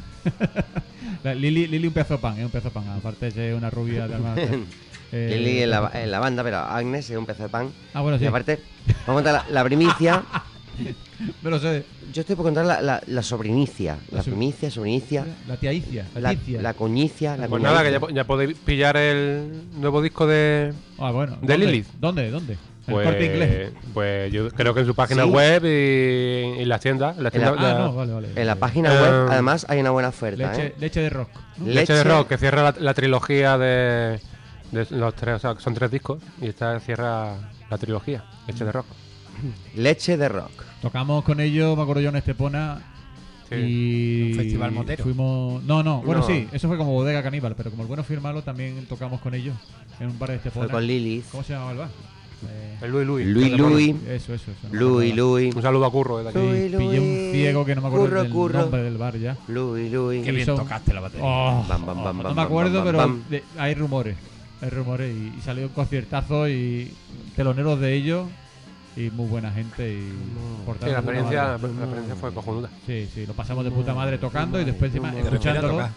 Speaker 2: La- Lili, Lili un pedazo de pan, es un pedazo de pan. Aparte de ser una rubia de armas. eh,
Speaker 6: Lili en la, en la banda, pero Agnes es un pedazo de pan.
Speaker 2: Ah, bueno, sí.
Speaker 6: Y aparte, vamos a contar la, la primicia.
Speaker 2: Me lo sé.
Speaker 6: Yo estoy por contar la, la, la sobrinicia. La,
Speaker 2: La so-
Speaker 6: primicia, sobrinicia.
Speaker 2: La tía Icia. La,
Speaker 6: La,
Speaker 2: Ticia.
Speaker 6: la coñicia. La
Speaker 3: Pues nada, que ya,
Speaker 6: coñicia.
Speaker 3: po- ya podéis pillar el nuevo disco de...
Speaker 2: Ah, bueno.
Speaker 3: ¿De
Speaker 2: ¿Dónde?
Speaker 3: Lilith?
Speaker 2: ¿Dónde? ¿Dónde? En
Speaker 3: Pues,
Speaker 2: el Corte Inglés.
Speaker 3: pues yo creo que en su página
Speaker 6: Sí.
Speaker 3: web y, y las tiendas. En las
Speaker 6: En la-
Speaker 3: tiendas
Speaker 2: Ah,
Speaker 3: de-
Speaker 2: no, vale, vale.
Speaker 6: En la página
Speaker 3: Eh,
Speaker 6: web, además, hay una buena oferta.
Speaker 2: Leche,
Speaker 6: ¿eh?
Speaker 2: leche de rock. ¿no?
Speaker 6: Le-
Speaker 3: Leche de
Speaker 6: leche-
Speaker 3: Rock, que cierra la, la trilogía de, de los tres, o sea, que son tres discos, y esta cierra la trilogía, Leche de Rock.
Speaker 6: Leche de rock.
Speaker 2: Tocamos con ellos, me acuerdo yo, en Estepona.
Speaker 3: Sí.
Speaker 2: Y
Speaker 5: Un festival motero.
Speaker 2: Fuimos. No, no, bueno,
Speaker 6: No.
Speaker 2: sí, eso fue como bodega caníbal, pero como el bueno fue el malo, también tocamos con ellos en un bar de Estepona.
Speaker 6: Fue con Lilith.
Speaker 2: ¿Cómo se llamaba el bar? Eh,
Speaker 3: El Luis Luis.
Speaker 6: Luis Luis.
Speaker 2: Eso, eso. eso no me
Speaker 6: Luis
Speaker 2: acordaba.
Speaker 6: Luis.
Speaker 3: Un saludo a Curro desde aquí.
Speaker 6: Luis.
Speaker 2: Sí, pillé un ciego que no me acuerdo
Speaker 6: Curro,
Speaker 2: del
Speaker 6: curro.
Speaker 2: nombre del bar ya.
Speaker 6: Luis Luis.
Speaker 5: Qué bien
Speaker 2: son-
Speaker 5: tocaste la batería.
Speaker 2: Oh,
Speaker 6: Bam, bam,
Speaker 2: oh,
Speaker 6: bam,
Speaker 2: no
Speaker 6: bam,
Speaker 2: me acuerdo,
Speaker 6: bam,
Speaker 2: pero
Speaker 6: bam.
Speaker 2: de- hay rumores. Hay rumores y, y salió un conciertazo y teloneros de ellos y muy buena gente y
Speaker 3: Sí,
Speaker 2: portaron
Speaker 3: la
Speaker 2: de puta
Speaker 3: experiencia,
Speaker 2: madre.
Speaker 3: la experiencia fue cojonuda.
Speaker 2: Sí, sí, lo pasamos de puta madre tocando y después encima
Speaker 6: ¿Te
Speaker 5: ¿Te refieres a
Speaker 2: escuchándolo,
Speaker 5: tocar?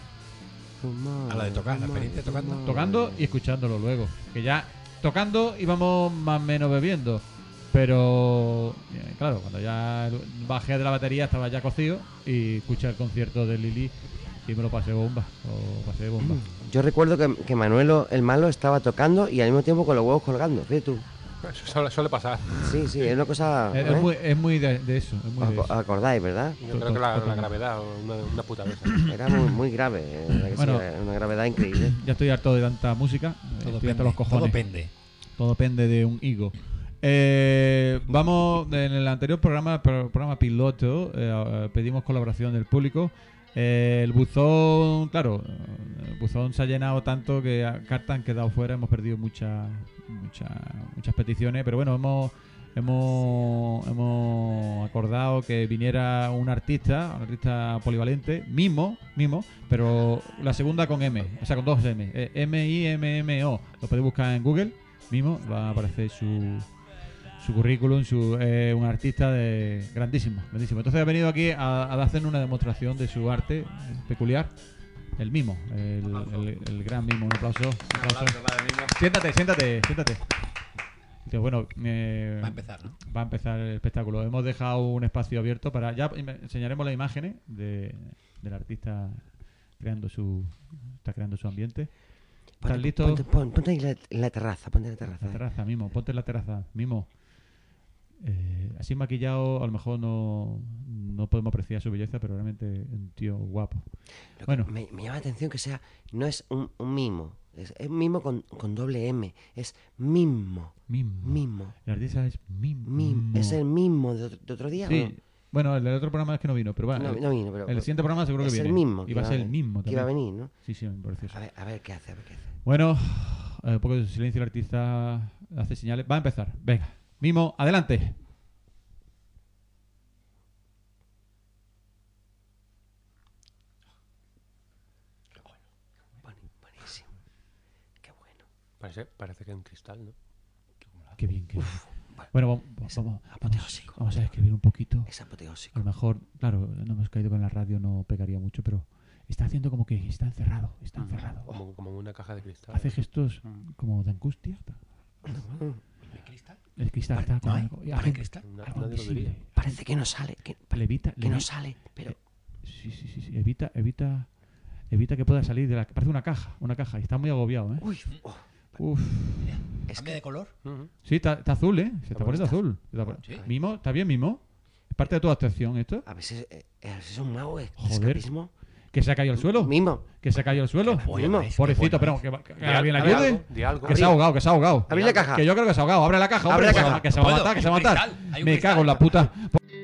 Speaker 5: A la de tocar, la experiencia tocando.
Speaker 2: tocando y escuchándolo luego. Que ya tocando íbamos más o menos bebiendo. Pero eh, claro, cuando ya bajé de la batería estaba ya cocido y escuché el concierto de Lili y me lo pasé bomba. Lo pasé bomba.
Speaker 6: Yo recuerdo que, que Manuelo el malo estaba tocando y al mismo tiempo con los huevos colgando. Fíjate tú.
Speaker 3: Eso suele, suele pasar.
Speaker 6: Sí, sí, es una cosa.
Speaker 2: Es,
Speaker 6: ¿eh?
Speaker 2: es muy, es muy de, de eso. Es muy
Speaker 6: Os
Speaker 2: de
Speaker 6: aco-
Speaker 2: eso.
Speaker 6: acordáis, ¿verdad?
Speaker 3: Yo creo que la, la gravedad, una, una puta vez.
Speaker 6: Era muy, muy grave. eh, la verdad que sí,
Speaker 2: Bueno.
Speaker 6: era una gravedad increíble.
Speaker 2: Ya estoy harto de tanta música.
Speaker 5: Todo
Speaker 2: estoy
Speaker 5: pende.
Speaker 2: hasta los
Speaker 5: Todo
Speaker 2: cojones.
Speaker 5: pende.
Speaker 2: Todo pende de un higo. Eh, vamos, en el anterior programa, pro- programa piloto, eh, pedimos colaboración del público. Eh, el buzón, claro, el buzón se ha llenado tanto que a- cartas han quedado fuera, hemos perdido muchas muchas muchas peticiones, pero bueno, hemos hemos hemos acordado que viniera un artista, un artista polivalente, Mimo, Mimo, pero la segunda con M, o sea, con dos M, eh, M I M M O. Lo podéis buscar en Google, Mimo, va a aparecer su su currículum, su, eh, un artista de grandísimo, grandísimo. Entonces ha venido aquí a, a hacer una demostración de su arte peculiar, el mimo, el, el- el gran mimo. Un aplauso. Un aplauso. Siéntate, siéntate, siéntate. Entonces, bueno, eh,
Speaker 5: Va a empezar, ¿no?
Speaker 2: va a empezar el espectáculo. Hemos dejado un espacio abierto para... Ya im- enseñaremos las imágenes de, del artista creando su... Está creando su ambiente. ¿Estás
Speaker 6: Ponte-
Speaker 2: listo?
Speaker 6: Ponte, pon- ponte ahí en la, en la terraza, ponte en la terraza.
Speaker 2: La terraza, Mimo, ponte en la terraza, Mimo. Eh, así maquillado, a lo mejor no, no podemos apreciar su belleza, pero realmente un tío guapo.
Speaker 6: Lo que
Speaker 2: Bueno.
Speaker 6: me, me llama la atención que sea, no es un, un mimo, es, es un mimo con, con doble M, es mimo,
Speaker 2: Mimo.
Speaker 6: mimo,
Speaker 2: El artista es Mimo.
Speaker 6: mim, es el mismo de, otro- de otro día. ¿o
Speaker 2: Sí. Bueno, el del otro programa es que no vino, pero bueno.
Speaker 6: No, no vino, pero-
Speaker 2: el siguiente programa seguro que
Speaker 6: es
Speaker 2: viene.
Speaker 6: el mismo.
Speaker 2: Y
Speaker 6: que
Speaker 2: va a ser el
Speaker 6: ve-
Speaker 2: mismo
Speaker 6: que iba a
Speaker 2: también.
Speaker 6: venir, ¿no?
Speaker 2: Sí, sí, me parece eso.
Speaker 6: A ver, a ver qué hace, a ver qué hace.
Speaker 2: Bueno, eh, un poco de silencio, el artista hace señales. Va a empezar. Venga, Mimo, adelante.
Speaker 6: Boni- buenísimo. Qué bueno.
Speaker 3: Parece, parece que en cristal, ¿no?
Speaker 2: Qué bien, qué bien. Bueno, vamos,
Speaker 6: es
Speaker 2: vamos, vamos,
Speaker 6: apoteósico.
Speaker 2: vamos a escribir un poquito.
Speaker 6: Es
Speaker 2: A
Speaker 6: apoteósico.
Speaker 2: lo mejor, claro, no hemos caído con la radio, no pegaría mucho, pero está haciendo como que está encerrado, está encerrado.
Speaker 3: Como, como una caja de cristal.
Speaker 2: Hace gestos como de angustia.
Speaker 5: ¿De cristal?
Speaker 2: El cristal está con
Speaker 5: ¿No hay?
Speaker 2: algo, y
Speaker 5: ¿No hay
Speaker 2: algo-
Speaker 5: cristal?
Speaker 3: Na-
Speaker 2: algo
Speaker 3: nadie lo
Speaker 2: invisible.
Speaker 3: diría.
Speaker 6: Parece que no sale, que,
Speaker 2: Levita,
Speaker 6: que no
Speaker 2: levi-
Speaker 6: sale, pero...
Speaker 2: Sí, sí, sí, sí. Evita, evita, evita que pueda salir de la. Parece una caja, una caja. Y está muy agobiado, ¿eh?
Speaker 6: Uy, oh,
Speaker 2: Uf.
Speaker 6: es
Speaker 5: ¿Cambia
Speaker 6: que...
Speaker 5: de color?
Speaker 3: Ujú.
Speaker 2: Sí, está, está azul, ¿eh? Se está
Speaker 3: Está
Speaker 2: poniendo
Speaker 6: bonito.
Speaker 2: azul. Se está pon-
Speaker 5: Sí.
Speaker 2: Mimo, ¿está bien, Mimo? ¿Es parte de tu actuación esto?
Speaker 6: A ver si es, eh, eh, si es un mago, es
Speaker 2: Joder.
Speaker 6: escapismo.
Speaker 2: ¿Que se ha caído al suelo?
Speaker 6: Mimo,
Speaker 2: ¿Que se ha caído al suelo?
Speaker 5: Bueno,
Speaker 6: Mimo.
Speaker 5: es que
Speaker 2: Pobrecito,
Speaker 5: bueno,
Speaker 2: pero
Speaker 5: es.
Speaker 2: que, que
Speaker 3: Di
Speaker 2: alguien le
Speaker 3: al- di
Speaker 2: ayude.
Speaker 3: algo, di algo.
Speaker 2: Que se ha ahogado, que se ha ahogado.
Speaker 6: abrí la caja.
Speaker 2: Que yo creo que se ha ahogado. Abre la caja,
Speaker 6: Abre
Speaker 2: hombre,
Speaker 6: la
Speaker 2: que se
Speaker 6: caja.
Speaker 2: va- que se va a
Speaker 5: ¿Puedo?
Speaker 2: matar, que se va a
Speaker 5: Hay un
Speaker 2: matar.
Speaker 5: cristal, hay un
Speaker 2: Me
Speaker 5: cristal.
Speaker 2: cago en la puta.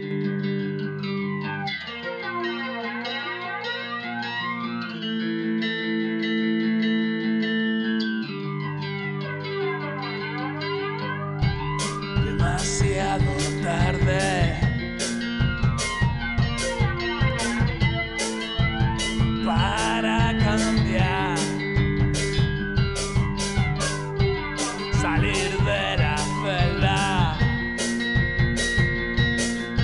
Speaker 4: Demasiado tarde para cambiar, salir de la celda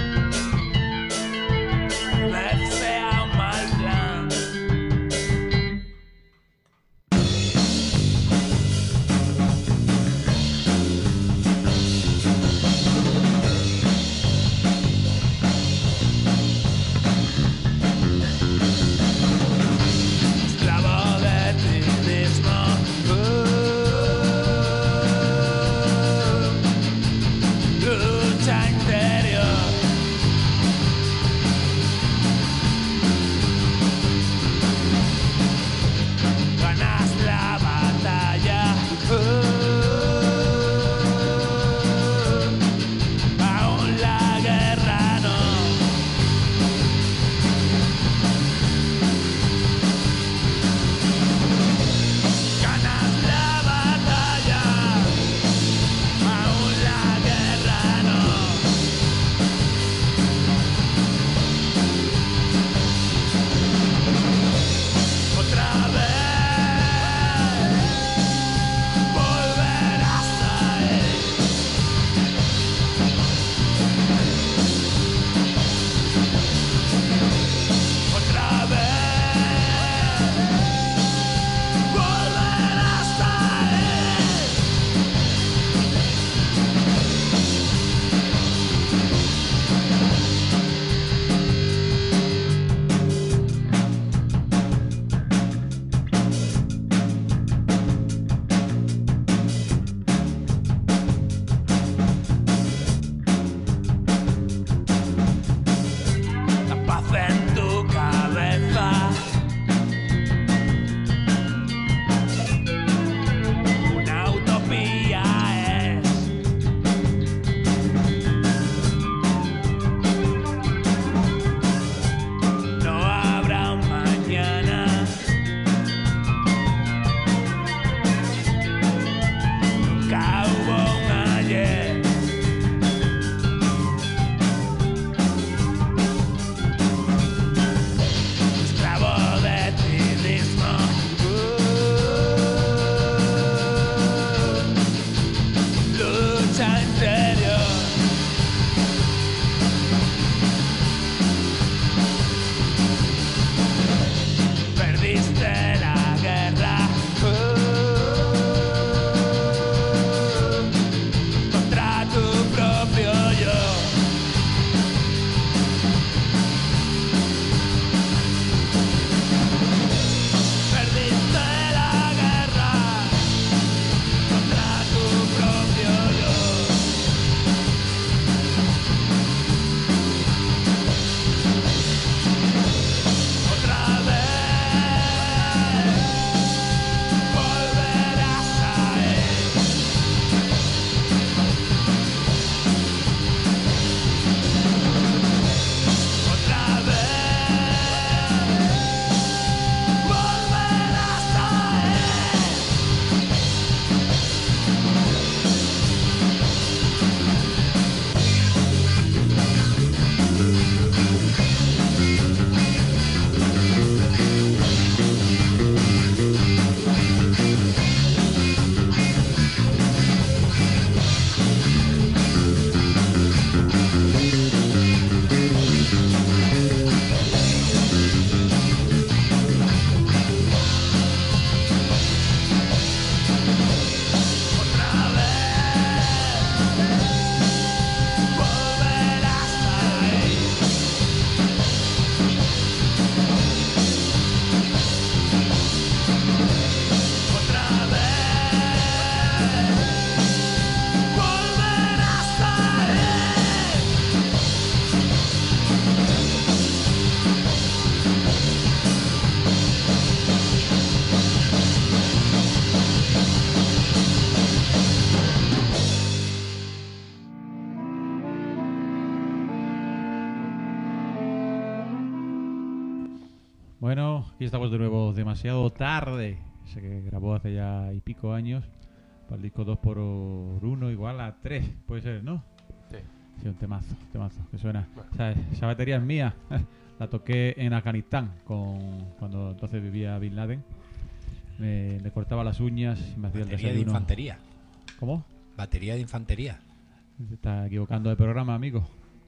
Speaker 2: Bueno, aquí estamos de nuevo demasiado tarde. Ese que grabó hace ya y pico años. Para el disco dos por uno igual a tres, puede ser, ¿no?
Speaker 3: Sí.
Speaker 2: Sí, un temazo, temazo, que suena. O sea, esa batería es mía. La toqué en Afganistán con, cuando entonces vivía Bin Laden. Me, le cortaba las uñas y me hacía el
Speaker 5: Batería de
Speaker 2: desayuno.
Speaker 5: infantería.
Speaker 2: ¿Cómo?
Speaker 5: Batería de infantería.
Speaker 2: Se está equivocando de programa, amigo.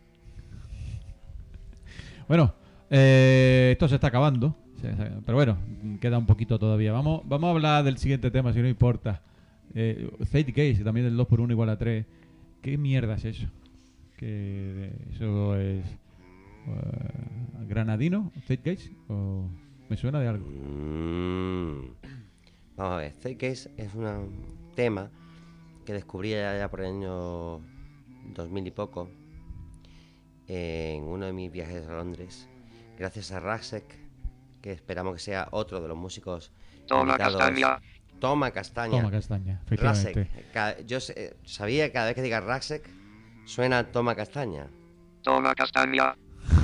Speaker 2: Bueno, eh, esto se está acabando. Pero bueno, queda un poquito todavía. Vamos, vamos a hablar del siguiente tema, si no importa. Eh, Zeitgeist, también del dos por uno igual a tres. ¿Qué mierda es eso? ¿Que eso es uh, granadino? ¿Zeitgeist? ¿O me suena de algo?
Speaker 6: Mm. Vamos a ver, Zeitgeist es una- un tema que descubrí ya, ya por el año dos mil y poco en uno de mis viajes a Londres, gracias a Rasek, que esperamos que sea otro de los músicos
Speaker 8: Toma
Speaker 6: invitados.
Speaker 8: castaña.
Speaker 6: Toma castaña.
Speaker 2: Toma castaña, efectivamente.
Speaker 6: Rasek. Ca- Yo sé- sabía que cada vez que diga Rasek suena Toma castaña.
Speaker 8: Toma castaña.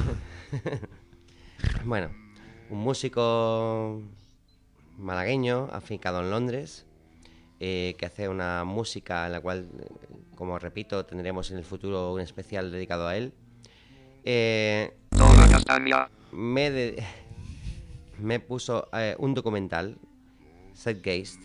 Speaker 6: Bueno, un músico malagueño, afincado en Londres, eh, que hace una música en la cual, eh, como repito, tendremos en el futuro un especial dedicado a él. Eh,
Speaker 8: Toma castaña.
Speaker 6: me, de- me puso eh, un documental, Zeitgeist,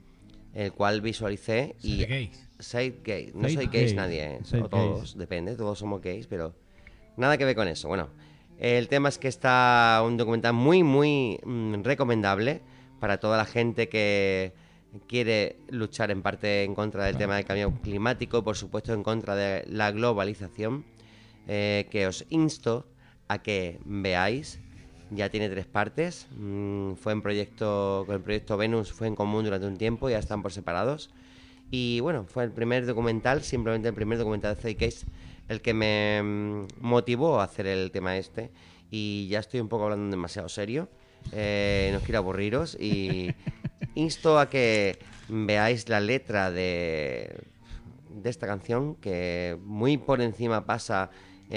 Speaker 6: el cual visualicé y...
Speaker 5: Zeitgeist.
Speaker 6: Zeitgeist, no soy
Speaker 2: Zeitgeist.
Speaker 6: gays nadie, ¿eh? O
Speaker 2: Zeitgeist.
Speaker 6: todos, depende, todos somos gays, pero nada que ver con eso. Bueno, el tema es que está un documental muy, muy mm, recomendable para toda la gente que quiere luchar en parte en contra del tema del cambio climático, por supuesto en contra de la globalización, eh, que os insto a que veáis. Ya tiene tres partes. Mm, fue en proyecto, con el proyecto Venus fue en común durante un tiempo, ya están por separados. Y bueno, fue el primer documental, simplemente el primer documental de Zeitgeist, el que me mm, motivó a hacer el tema este. Y ya estoy un poco hablando demasiado serio. Eh, no quiero aburriros y insto a que veáis la letra de, de esta canción, que muy por encima pasa,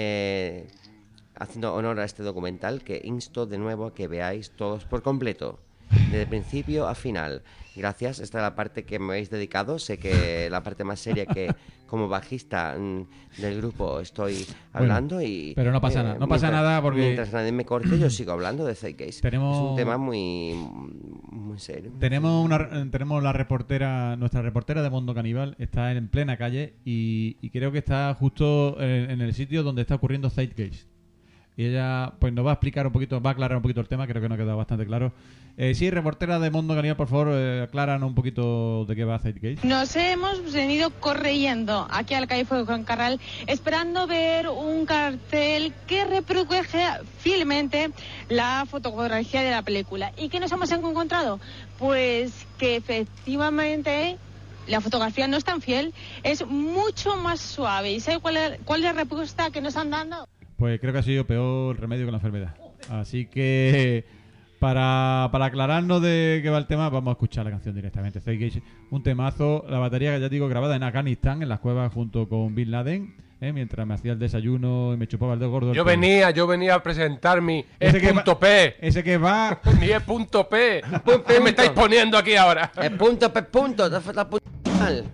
Speaker 6: eh, haciendo honor a este documental, que insto de nuevo a que veáis todos por completo, desde principio a final. Gracias, esta es la parte que me habéis dedicado. Sé que la parte más seria que como bajista mm, del grupo estoy hablando y...
Speaker 2: pero no pasa nada, no pasa
Speaker 6: mientras-
Speaker 2: nada porque-
Speaker 6: Mientras nadie me corte, yo sigo hablando de Zeitgeist.
Speaker 2: Tenemos-
Speaker 6: Es un tema muy, muy serio.
Speaker 2: Tenemos una tenemos la reportera, nuestra reportera de Mundo Caníbal está en plena calle y, y creo que está justo en, en el sitio donde está ocurriendo Zeitgeist. Y ella pues nos va a explicar un poquito, va a aclarar un poquito el tema, creo que nos ha quedado bastante claro. Eh, sí, reportera de Mundo Caníbal, por favor, eh, acláranos un poquito de qué va Zeitgeist.
Speaker 9: Nos hemos venido corriendo aquí al calle Fuego Juan Carral, esperando ver un cartel que reproduje fielmente la fotografía de la película. ¿Y qué nos hemos encontrado? Pues que efectivamente la fotografía no es tan fiel, es mucho más suave. ¿Y sabe cuál es, cuál es la respuesta que nos han dado?
Speaker 2: Pues creo que ha sido peor remedio que la enfermedad. Así que para, para aclararnos de qué va el tema, vamos a escuchar la canción directamente. Zeitgeist, un temazo, la batería que ya digo grabada en Afganistán, en las cuevas junto con Bin Laden, ¿eh? Mientras me hacía el desayuno y me chupaba el dedo gordo.
Speaker 3: Yo
Speaker 2: pues,
Speaker 3: venía, yo venía a presentar mi
Speaker 2: Ese que
Speaker 3: E punto
Speaker 2: va-
Speaker 3: P.
Speaker 2: Ese que va...
Speaker 3: Mi E punto P. ¿Qué me estáis poniendo aquí ahora?
Speaker 6: El punto, pe punto, te has faltado punto mal.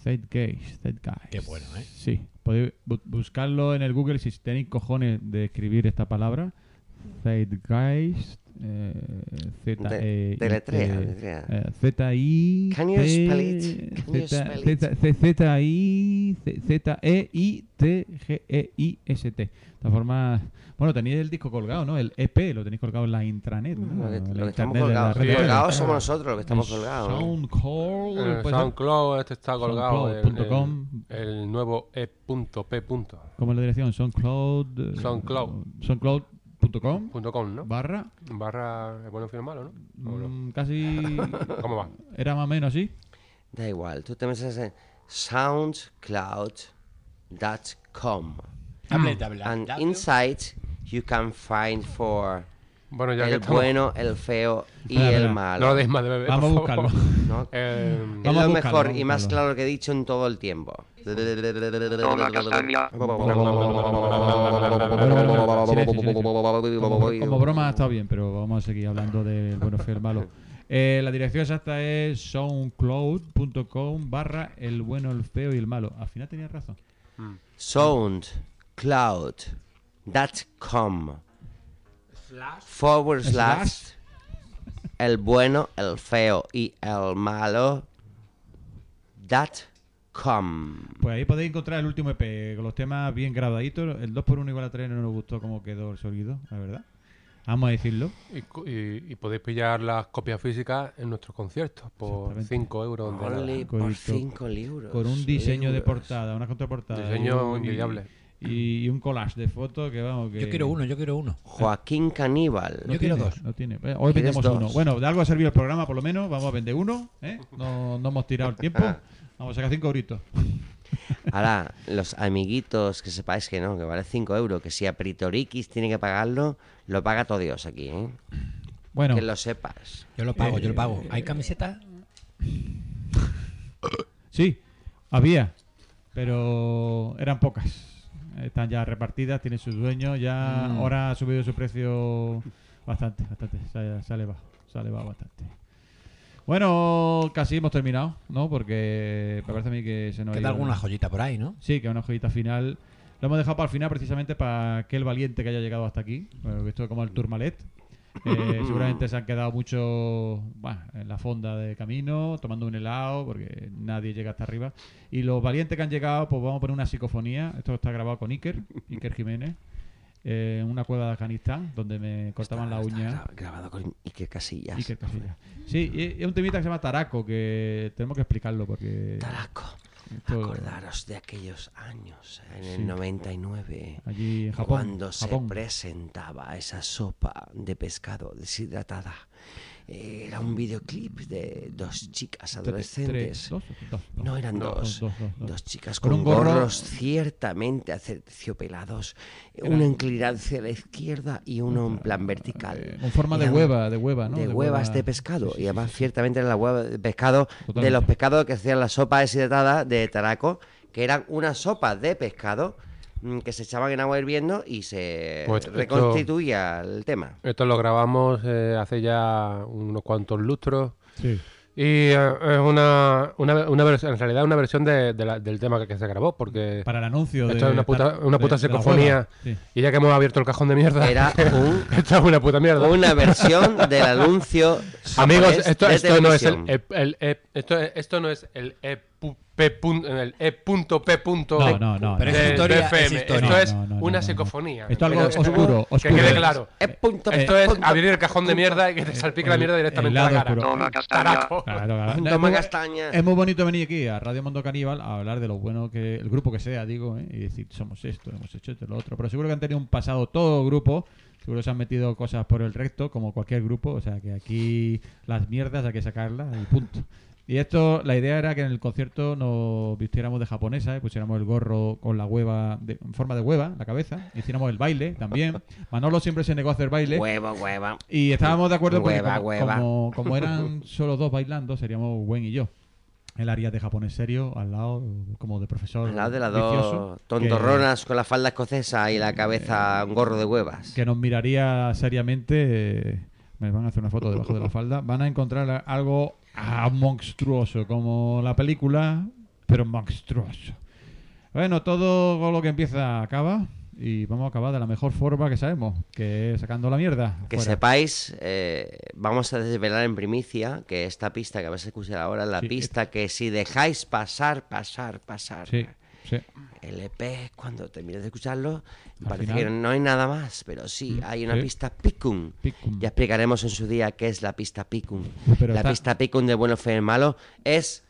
Speaker 2: Zeitgeist, Zeitgeist.
Speaker 5: Qué bueno, ¿eh?
Speaker 2: Sí, podéis bu- buscarlo en el Google si tenéis cojones de escribir esta palabra. Zeitgeist. Eh, Z
Speaker 6: De-
Speaker 2: E
Speaker 6: deletrea, deletrea.
Speaker 2: eh, Z I
Speaker 6: Can you spell it? Can you spell it?
Speaker 2: Z I Z E I T G E I S T. De todas formas, bueno, tenéis el disco colgado, ¿no? El E P lo tenéis colgado en la intranet, ¿no?
Speaker 6: Lo que,
Speaker 2: En la
Speaker 6: lo que estamos
Speaker 2: internet de la
Speaker 6: colgados,
Speaker 2: red de
Speaker 6: colgados
Speaker 2: redes.
Speaker 6: somos nosotros los que estamos
Speaker 2: En
Speaker 6: colgados. ¿no?
Speaker 2: SoundCloud,
Speaker 3: Eh,
Speaker 2: puede ser.
Speaker 3: SoundCloud, este está colgado en,
Speaker 2: SoundCloud punto com.
Speaker 3: en el nuevo e punto pe.
Speaker 2: ¿Cómo es la dirección? SoundCloud. eh,
Speaker 3: SoundCloud.
Speaker 2: SoundCloud punto com
Speaker 3: Punto com, ¿no?
Speaker 2: barra.
Speaker 3: Barra es bueno firma malo, ¿no? ¿O no?
Speaker 2: mm, casi.
Speaker 3: ¿Cómo va?
Speaker 2: Era más o menos así.
Speaker 6: Da igual, tú te metes en soundcloud punto com
Speaker 5: Hable, hable,
Speaker 6: and
Speaker 5: hable.
Speaker 6: inside you can find for
Speaker 3: Bueno, ya que
Speaker 6: el
Speaker 3: estamos...
Speaker 6: bueno, el feo y
Speaker 2: Espera,
Speaker 6: el
Speaker 2: espera.
Speaker 6: malo.
Speaker 3: No lo deis más de bebé,
Speaker 2: Vamos a
Speaker 3: por
Speaker 2: buscarlo.
Speaker 3: favor.
Speaker 6: ¿no?
Speaker 3: Eh,
Speaker 6: Es
Speaker 2: Vamos a
Speaker 6: lo
Speaker 2: buscarlo,
Speaker 6: mejor
Speaker 2: vamos a
Speaker 6: y más
Speaker 2: buscarlo.
Speaker 6: claro que he dicho en todo el tiempo.
Speaker 8: Toma castaña.
Speaker 2: Silencio, silencio. Como, como broma ha estado bien, pero vamos a seguir hablando del bueno, feo y el malo. Eh, la dirección exacta es soundcloud punto com barra el bueno, el feo y el malo. Al final tenías razón.
Speaker 6: soundcloud punto com forward slash
Speaker 2: Slash.
Speaker 6: el bueno, el feo y el malo dot com.
Speaker 2: Pues ahí podéis encontrar el último E P con los temas bien grabaditos. El dos por uno igual a tres no nos gustó cómo quedó el sonido, la verdad. Vamos a decirlo.
Speaker 3: y, co- y- y podéis pillar las copias físicas en nuestros conciertos por
Speaker 2: Exactamente.
Speaker 3: cinco euros. de
Speaker 6: Only
Speaker 3: nada.
Speaker 6: por
Speaker 2: Correcto.
Speaker 6: cinco libros.
Speaker 2: Con un diseño de
Speaker 6: Libros.
Speaker 2: portada, una contraportada.
Speaker 3: Diseño
Speaker 2: y-
Speaker 3: envidiable.
Speaker 2: Y, y un collage de fotos que vamos que...
Speaker 5: Yo quiero uno, yo quiero uno.
Speaker 6: Joaquín Caníbal.
Speaker 2: No
Speaker 5: Yo quiero
Speaker 2: tiene,
Speaker 5: dos.
Speaker 2: no tiene. Eh, Hoy
Speaker 6: ¿Quieres
Speaker 2: vendemos
Speaker 6: dos?
Speaker 2: uno. Bueno, de algo ha servido el programa, por lo menos. Vamos a vender uno. ¿eh? No, no hemos tirado el tiempo. Vamos a sacar cinco euritos.
Speaker 6: Ahora, los amiguitos, que sepáis que no, que vale cinco euros, que si a Pritorikis tiene que pagarlo, lo paga todo Dios aquí, ¿eh?
Speaker 2: Bueno,
Speaker 6: Que lo sepas.
Speaker 5: Yo lo pago, yo lo
Speaker 2: Eh,
Speaker 5: pago. ¿Hay camisetas?
Speaker 2: sí, había, pero eran pocas. Están ya repartidas, tienen sus dueños. Ya
Speaker 5: Mm.
Speaker 2: ahora ha subido su precio bastante, bastante. Se ha, se ha elevado, se ha elevado bastante. Bueno, casi hemos terminado, ¿no? Porque me parece a mí que se nos ha
Speaker 5: Queda
Speaker 2: ido-
Speaker 5: alguna joyita por ahí, ¿no?
Speaker 2: Sí, que una joyita final. Lo hemos dejado para el final precisamente para aquel valiente que haya llegado hasta aquí. Bueno, esto es como el Tourmalet. Eh, seguramente se han quedado muchos bueno, en la fonda de camino, tomando un helado, porque nadie llega hasta arriba. Y los valientes que han llegado, pues vamos a poner una psicofonía. Esto está grabado con Iker, Iker Jiménez, eh, en una cueva de Afganistán, donde me cortaban la
Speaker 6: Está
Speaker 2: uña.
Speaker 6: gra- grabado con Iker Casillas.
Speaker 2: Iker Casillas. Sí, y es un temita que se llama Taraco, que tenemos que explicarlo, porque...
Speaker 6: Taraco.
Speaker 2: esto-
Speaker 6: Acordaros de aquellos años, en
Speaker 2: Sí.
Speaker 6: el noventa y nueve,
Speaker 2: allí en Japón.
Speaker 6: cuando
Speaker 2: Japón.
Speaker 6: se presentaba esa sopa de pescado deshidratada. Era un videoclip de dos chicas adolescentes.
Speaker 2: Tres, dos, dos, dos.
Speaker 6: No eran
Speaker 3: No,
Speaker 6: dos,
Speaker 2: dos, dos, dos.
Speaker 6: dos chicas
Speaker 2: Con
Speaker 6: con,
Speaker 2: un gorro-
Speaker 6: gorros ciertamente aterciopelados,
Speaker 2: Eran-
Speaker 6: una inclinada hacia la izquierda y uno en plan vertical.
Speaker 2: Eh, con forma de
Speaker 6: Eran
Speaker 2: hueva, de hueva, ¿no?
Speaker 6: de
Speaker 2: De
Speaker 6: huevas
Speaker 2: hueva-
Speaker 6: de pescado.
Speaker 2: Sí, sí,
Speaker 6: Y además,
Speaker 2: sí, sí.
Speaker 6: ciertamente era la hueva de pescado, de
Speaker 2: Totalmente.
Speaker 6: los pescados que hacían la sopa deshidratada de Taraco, que eran una sopa de pescado mm, que se echaban en agua hirviendo y se
Speaker 3: Pues esto-
Speaker 6: reconstituía el tema.
Speaker 3: Esto lo grabamos eh, hace ya unos cuantos lustros.
Speaker 2: Sí.
Speaker 3: Y eh, es una, una, una vers- en realidad una versión de, de la- del tema que, que se grabó, porque
Speaker 2: Para el anuncio
Speaker 3: esto
Speaker 2: de
Speaker 3: es una puta,
Speaker 2: tar-
Speaker 3: una puta
Speaker 2: de- de la
Speaker 3: psicofonía.
Speaker 2: hueva. Sí.
Speaker 3: Y ya que hemos abierto el cajón de mierda,
Speaker 6: Era un-
Speaker 3: esto es una puta mierda.
Speaker 6: una versión del anuncio
Speaker 3: Amigos,
Speaker 6: japonés
Speaker 3: esto,
Speaker 6: de
Speaker 3: esto no es el,
Speaker 6: televisión.
Speaker 3: el- el- el- esto, es- esto no es el E P punto, el E punto P punto
Speaker 2: No, no, no.
Speaker 5: Pero
Speaker 2: no.
Speaker 5: es
Speaker 3: de,
Speaker 5: historia,
Speaker 3: de F M.
Speaker 5: es historia.
Speaker 3: Esto es
Speaker 2: No, no, no,
Speaker 3: una
Speaker 2: no, no.
Speaker 3: psicofonía.
Speaker 2: Esto es algo
Speaker 3: Pero
Speaker 2: oscuro,
Speaker 3: Que
Speaker 2: oscuro.
Speaker 3: quede claro.
Speaker 6: Eh, punto,
Speaker 3: Esto
Speaker 6: eh,
Speaker 3: es
Speaker 6: punto,
Speaker 3: abrir el cajón de
Speaker 6: punto.
Speaker 3: mierda y que te salpique la mierda directamente
Speaker 2: el
Speaker 3: a la
Speaker 2: lado
Speaker 3: cara.
Speaker 2: oscuro.
Speaker 8: Toma castaña.
Speaker 3: Carajo.
Speaker 2: Claro, claro.
Speaker 6: Toma
Speaker 2: Es muy-
Speaker 6: castaña.
Speaker 2: Es muy bonito venir aquí a Radio Mundo Caníbal a hablar de lo bueno que el grupo que sea, digo, ¿eh? Y decir, somos esto, hemos hecho esto, lo otro. Pero seguro que han tenido un pasado todo grupo. Seguro que se han metido cosas por el recto, como cualquier grupo. O sea, que aquí las mierdas hay que sacarlas y punto. Y esto, la idea era que en el concierto nos vistiéramos de japonesa, ¿eh? Pusiéramos el gorro con la hueva, de, en forma de hueva, en la cabeza. Hiciéramos el baile también. Manolo siempre se negó a hacer baile.
Speaker 6: Hueva, hueva.
Speaker 2: Y estábamos de acuerdo porque
Speaker 6: Hueva,
Speaker 2: como,
Speaker 6: hueva.
Speaker 2: como, como eran solo dos bailando, seríamos Gwen y yo. Él haría de japonés serio, al lado, como de profesor
Speaker 6: Al lado de las
Speaker 2: vicioso,
Speaker 6: dos tontorronas con la falda escocesa y la cabeza un gorro de huevas.
Speaker 2: Que, que nos miraría seriamente. eh, me van a hacer una foto debajo de la falda. Van a encontrar algo ah, monstruoso, como la película, pero monstruoso. Bueno, todo lo que empieza acaba. Y vamos a acabar de la mejor forma que sabemos, que es sacando la mierda.
Speaker 6: Que
Speaker 2: fuera.
Speaker 6: sepáis, eh, vamos a desvelar en primicia que esta pista que vais a escuchar ahora es la
Speaker 2: Sí,
Speaker 6: pista que si dejáis pasar, pasar, pasar.
Speaker 2: Sí, sí.
Speaker 6: El E P, cuando termines de escucharlo,
Speaker 2: Al
Speaker 6: parece
Speaker 2: final-
Speaker 6: que no hay nada más, pero sí,
Speaker 2: Mm,
Speaker 6: hay una
Speaker 2: sí.
Speaker 6: pista Picum.
Speaker 2: Picum.
Speaker 6: Ya explicaremos en su día qué es la pista Picum.
Speaker 2: Pero
Speaker 6: la
Speaker 2: está-
Speaker 6: pista Picum de Bueno, Feo y Malo es...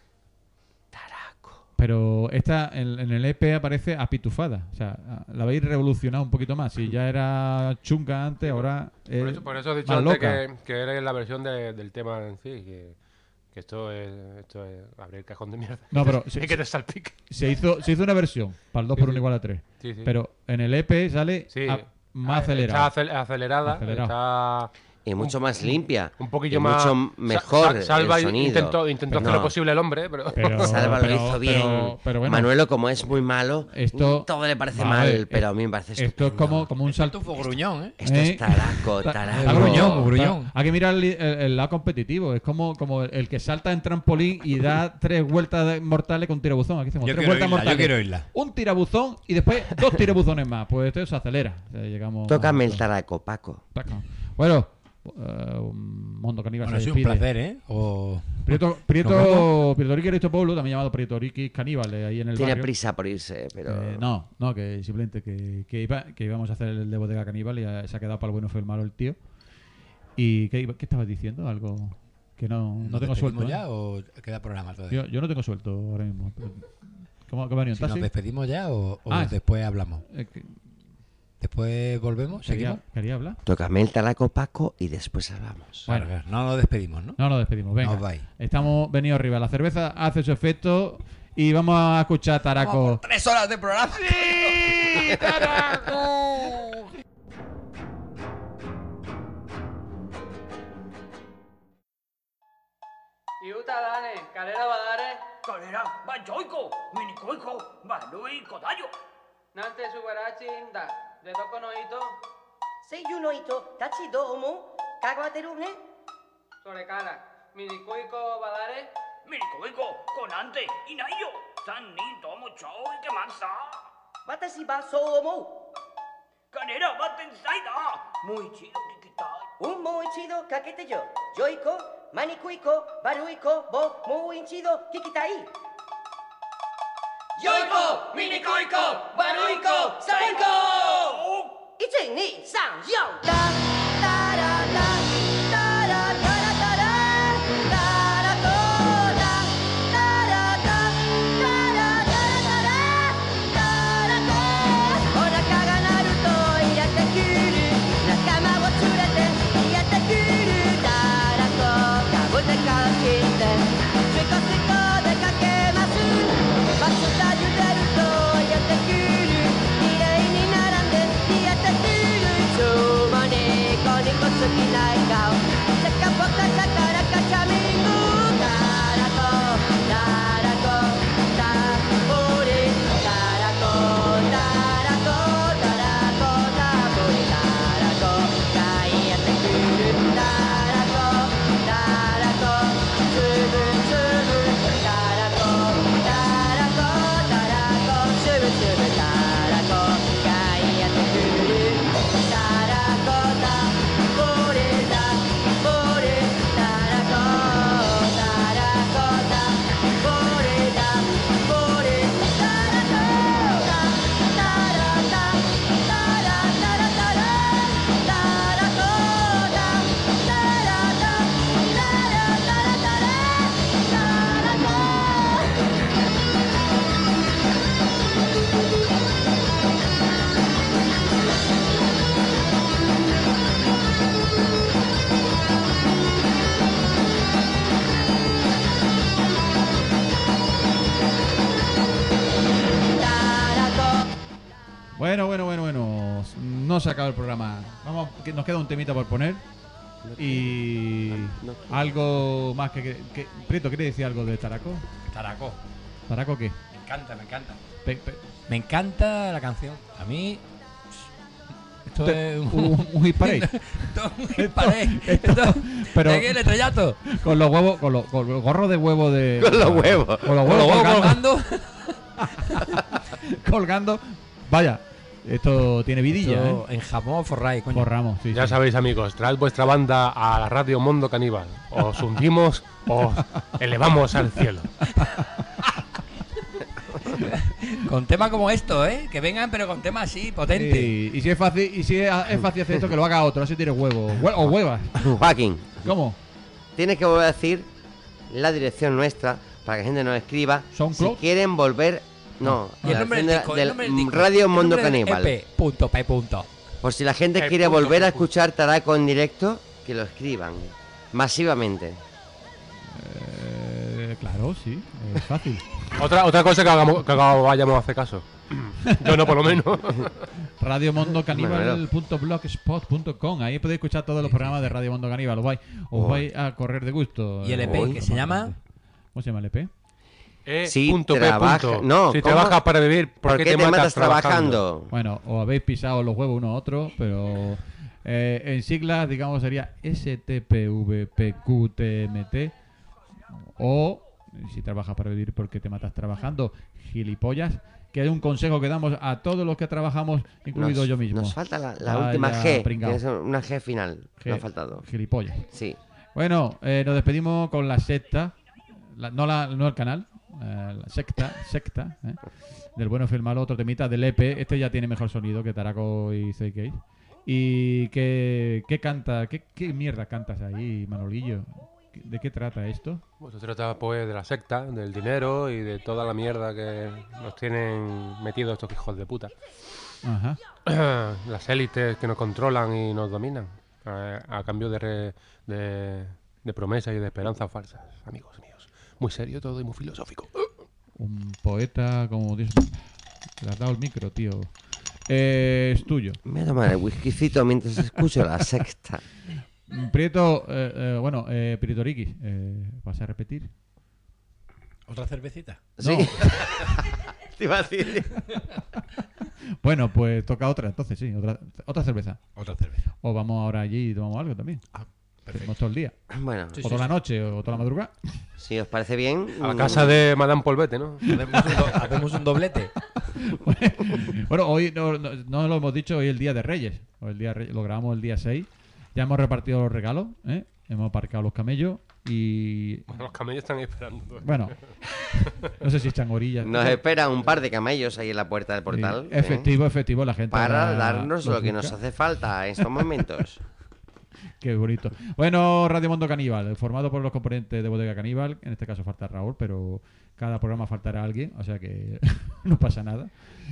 Speaker 2: Pero esta en, en el E P aparece apitufada. O sea, la habéis revolucionado un poquito más. Si ya era chunga antes, ahora es
Speaker 3: Por eso, por eso he dicho
Speaker 2: más
Speaker 3: antes
Speaker 2: loca.
Speaker 3: que, que era la versión de- del tema en sí, que, que esto es, esto es abrir el cajón de mierda.
Speaker 2: No, pero
Speaker 3: Y
Speaker 2: se,
Speaker 3: que te salpique.
Speaker 2: se hizo, se hizo una versión para el dos
Speaker 3: Sí,
Speaker 2: por uno
Speaker 3: sí.
Speaker 2: igual a tres.
Speaker 3: Sí, sí.
Speaker 2: Pero en el E P sale
Speaker 3: Sí.
Speaker 2: a- más
Speaker 3: Ah,
Speaker 2: acelerado.
Speaker 3: Está acel- acelerada,
Speaker 2: Acelerado.
Speaker 3: está...
Speaker 6: Y mucho más limpia.
Speaker 3: Un poquillo
Speaker 6: y
Speaker 3: más...
Speaker 6: mucho mejor
Speaker 3: Sa- Salva
Speaker 6: el sonido.
Speaker 3: intentó, intentó
Speaker 6: Pero
Speaker 3: hacer lo
Speaker 6: no.
Speaker 3: posible el hombre, pero...
Speaker 2: Pero-
Speaker 6: Salva lo
Speaker 2: pero-
Speaker 6: hizo bien.
Speaker 2: pero- pero bueno.
Speaker 6: Manuelo, como es muy malo,
Speaker 2: Esto-
Speaker 6: todo le parece
Speaker 2: Vale,
Speaker 6: mal, pero
Speaker 2: eh,
Speaker 6: a mí me parece
Speaker 2: Esto es
Speaker 6: estupendo.
Speaker 2: como, como un salto.
Speaker 5: Tufo gruñón, ¿eh?
Speaker 6: Esto
Speaker 2: ¿Eh?
Speaker 6: es taraco,
Speaker 2: Está-
Speaker 6: taraco.
Speaker 2: está
Speaker 5: gruñón,
Speaker 2: gruñón.
Speaker 5: gruñón.
Speaker 2: Hay que mirar el, el- el lado competitivo. Es como, como el que salta en trampolín y da tres vueltas de- mortales con tirabuzón. Aquí hacemos
Speaker 5: Yo
Speaker 2: tres
Speaker 5: quiero
Speaker 2: vueltas
Speaker 5: oírla, yo
Speaker 2: mortales.
Speaker 5: quiero oírla.
Speaker 2: Un tirabuzón y después dos tirabuzones más. Pues esto se acelera. O sea, llegamos
Speaker 6: Tócame
Speaker 2: a-
Speaker 6: el taraco, Paco.
Speaker 2: Taca. Bueno, eh, un Mondo Caníbal
Speaker 5: Bueno, ha
Speaker 2: se
Speaker 5: sido un
Speaker 2: despide.
Speaker 5: placer, ¿eh? O...
Speaker 2: Prieto,
Speaker 5: ¿Nos
Speaker 2: Prieto,
Speaker 5: vemos?
Speaker 2: Prieto Ricky Aristo Pueblo, también llamado Prieto Ricky Caníbal, eh, ahí en el
Speaker 6: Tiene
Speaker 2: barrio.
Speaker 6: prisa por irse, pero...
Speaker 2: Eh, no, no, que simplemente que, que, iba, que íbamos a hacer el de Bodega Caníbal y eh, se ha quedado para el bueno fue el malo el tío. ¿Y qué, iba- qué estabas diciendo? Algo que no, no
Speaker 5: ¿Nos
Speaker 2: tengo suelto.
Speaker 5: despedimos
Speaker 2: ¿eh?
Speaker 5: ya o queda programa todavía?
Speaker 2: Yo, yo no tengo suelto ahora mismo. ¿Cómo que ha venido en
Speaker 5: Si nos
Speaker 2: taxi?
Speaker 5: despedimos ya o, o
Speaker 2: Ah,
Speaker 5: después hablamos.
Speaker 2: Eh, que-
Speaker 5: Después volvemos,
Speaker 2: ¿Quería,
Speaker 5: seguimos.
Speaker 2: quería hablar?
Speaker 6: Tócame el taraco, Paco, y después hablamos.
Speaker 2: Bueno.
Speaker 5: Claro, claro. No nos despedimos, ¿no?
Speaker 2: No nos despedimos, venga.
Speaker 5: Nos vais.
Speaker 2: Estamos venidos arriba. La cerveza hace su efecto y vamos a escuchar Taraco.
Speaker 5: Tres horas de programa.
Speaker 2: ¡Sí! ¡Taraco!
Speaker 10: 言うたらね、彼らは誰
Speaker 11: 彼らはジョイコ、ミニコイコ、悪い子だよ。
Speaker 10: なんてすばらしいんだ。で、どこの人
Speaker 12: 声優の人たちどうもかわってるね。
Speaker 10: それから、ミニコイコは誰
Speaker 11: ミニコイコ、子なんていないよ。三人とも超イケマンさ。
Speaker 12: 私はそう思う。
Speaker 11: 彼らは天才だ。もう一度聞きたい。
Speaker 12: うん、もう一度かけてよ。ジョイコ、マニコイコ、悪い子をもう一度聞きたい。
Speaker 11: ジョイコ、ミニコイコ、悪い子、最高。
Speaker 12: 一二三四。タタラタタラタラタラタラコタタラタタラタラタラタラコ。お腹が鳴るとやってくる。仲間を連れてやってくる。タラコかぶってかけてシコシコ出かけます。バスタジュ出るとやってくる。綺麗に並んでやってくる。いつもニコニコ好きな笑顔。シャカポカシャカラカチャミング。タラコタラコタボリタラコタラコタラコタボリタラコがやってくる。タラコタラコつぶつぶタラコタラコタラコつぶつぶタラコがやってくる。タラコタボリタボリタラコタラコタボリタボリタラコタタラタタラタラタラタラコタタラタタラタラタラタラコ。
Speaker 2: Bueno, bueno, bueno, bueno. No se acaba el programa. Vamos, que nos queda un temita por poner. Y algo más que, que, que- Prieto, ¿quiere decir algo de Taraco?
Speaker 5: Taraco.
Speaker 2: ¿Taraco qué?
Speaker 5: Me encanta, me encanta.
Speaker 2: Pe- pe-
Speaker 5: Me encanta la canción. A mí. Esto es
Speaker 2: un, un hit parade.
Speaker 5: Esto es un hit parade.
Speaker 2: Esto-
Speaker 5: Esto-
Speaker 2: pero-
Speaker 5: ¿de qué el estrellato?
Speaker 2: Con los huevos, con los, con los gorros de huevo de.
Speaker 6: Con los huevos.
Speaker 2: Con los
Speaker 5: Con
Speaker 2: huevos,
Speaker 5: los huevos
Speaker 2: colgando.
Speaker 5: colgando.
Speaker 2: colgando. Vaya, esto tiene vidilla,
Speaker 5: Esto
Speaker 2: ¿eh?
Speaker 5: en jamón forray, coño.
Speaker 2: Forramos, sí.
Speaker 3: Ya
Speaker 2: sí.
Speaker 3: sabéis, amigos, traed vuestra banda a la radio Mundo Caníbal. Os hundimos, os elevamos al cielo.
Speaker 5: Con temas como esto, ¿eh? Que vengan, pero con temas así, potentes.
Speaker 2: Sí, y si es fácil, y si es, es fácil hacer esto, que lo haga otro, así tienes huevo. Hue- o huevas.
Speaker 6: Joaquín,
Speaker 2: ¿Cómo?
Speaker 6: tienes que volver a decir la dirección nuestra para que la gente nos escriba
Speaker 2: ¿SoundCloud?
Speaker 6: si quieren volver. No,
Speaker 5: Y el
Speaker 6: la
Speaker 5: nombre del
Speaker 6: dirección de-
Speaker 5: disco, el
Speaker 6: del
Speaker 5: nombre del disco.
Speaker 6: Radio
Speaker 5: El
Speaker 6: Mundo
Speaker 5: nombre del
Speaker 6: Caníbal.
Speaker 5: E P, punto, P, punto.
Speaker 6: Por si la gente
Speaker 3: Eh,
Speaker 6: quiere
Speaker 3: punto,
Speaker 6: volver a
Speaker 3: punto.
Speaker 6: escuchar Taraco en directo, que lo escriban masivamente.
Speaker 2: Eh, claro, sí, es fácil.
Speaker 3: Otra, otra cosa que, hagamos, que hagamos- vayamos a hacer caso. Yo no, por lo menos.
Speaker 2: Radio Mundo Caníbal punto blogspot punto com. Ahí podéis escuchar todos los programas de Radio Mundo Caníbal. Os vais, os
Speaker 6: Oh.
Speaker 2: vais a correr de gusto.
Speaker 5: ¿Y el E P,
Speaker 6: Uy.
Speaker 5: que se llama?
Speaker 2: ¿Cómo se llama el E P?
Speaker 3: E
Speaker 6: Si
Speaker 3: punto P
Speaker 6: trabaja-
Speaker 3: punto.
Speaker 6: no,
Speaker 3: si
Speaker 6: ¿cómo?
Speaker 3: trabajas para vivir, ¿por,
Speaker 6: ¿Por qué te matas trabajando?
Speaker 2: Bueno, os habéis pisado los huevos uno a otro, pero eh, en siglas, digamos, sería S T P V P Q T M T. O si trabajas para vivir, ¿por qué te matas trabajando? Gilipollas. Que es un consejo que damos a todos los que trabajamos, incluido
Speaker 6: Nos-
Speaker 2: yo mismo.
Speaker 6: Nos falta la, la
Speaker 2: Vaya
Speaker 6: última G.
Speaker 2: pringao.
Speaker 6: que es una G final.
Speaker 2: G-
Speaker 6: Nos ha faltado.
Speaker 2: Gilipollas.
Speaker 6: Sí.
Speaker 2: Bueno, eh, nos despedimos con la secta, la- no, la, no el canal, eh, la secta, secta, ¿eh? Del bueno Phil Malo, otro temita del E P. Este ya tiene mejor sonido que Taraco y C K. ¿Y qué, qué canta, qué, qué mierda cantas ahí, Manolillo? ¿De qué trata esto?
Speaker 3: Pues se trata pues de la secta, del dinero y de toda la mierda que nos tienen metidos estos hijos de puta.
Speaker 2: Ajá.
Speaker 3: Las élites que nos controlan y nos dominan a, a cambio de, re- de, de promesas y de esperanzas falsas, amigos míos. Muy serio todo y muy filosófico.
Speaker 2: Un poeta como Dios. Le has dado el micro, tío. Eh, es tuyo.
Speaker 6: Me voy a tomar el whiskycito mientras escucho la secta.
Speaker 2: Prieto, eh, eh, bueno, eh, Prieto Riquis, eh, ¿vas a repetir?
Speaker 5: ¿Otra cervecita?
Speaker 6: Sí.
Speaker 2: No.
Speaker 6: Te iba a decir.
Speaker 2: Bueno, pues toca otra, entonces sí, otra, otra cerveza.
Speaker 5: Otra cerveza.
Speaker 2: O vamos ahora allí y tomamos algo también.
Speaker 5: Ah,
Speaker 2: Tenemos
Speaker 5: perfecto.
Speaker 2: todo el día.
Speaker 6: Bueno,
Speaker 5: Sí,
Speaker 2: o toda la noche, o toda la madrugada.
Speaker 6: si os parece bien.
Speaker 3: A la
Speaker 6: mm,
Speaker 3: casa de Madame Polvete, ¿no?
Speaker 5: Hacemos un, do- hacemos un doblete.
Speaker 2: Bueno, hoy no, no, no lo hemos dicho, hoy es el día de Reyes. Hoy el día de Reyes, lo grabamos el día seis. Ya hemos repartido los regalos, ¿eh? Hemos aparcado los camellos y...
Speaker 3: Los camellos están ahí esperando.
Speaker 2: Bueno, no sé si echan orillas.
Speaker 6: Nos espera un par de camellos ahí en la puerta del
Speaker 2: Sí,
Speaker 6: portal. ¿eh?
Speaker 2: efectivo, efectivo, la gente...
Speaker 6: Para
Speaker 2: ahora
Speaker 6: darnos
Speaker 2: los
Speaker 6: lo que nos
Speaker 2: busca.
Speaker 6: hace falta en estos momentos.
Speaker 2: Qué bonito. Bueno, Radio Mundo Caníbal, formado por los componentes de Bodega Caníbal. En este caso falta Raúl, pero cada programa faltará alguien, o sea que no pasa nada.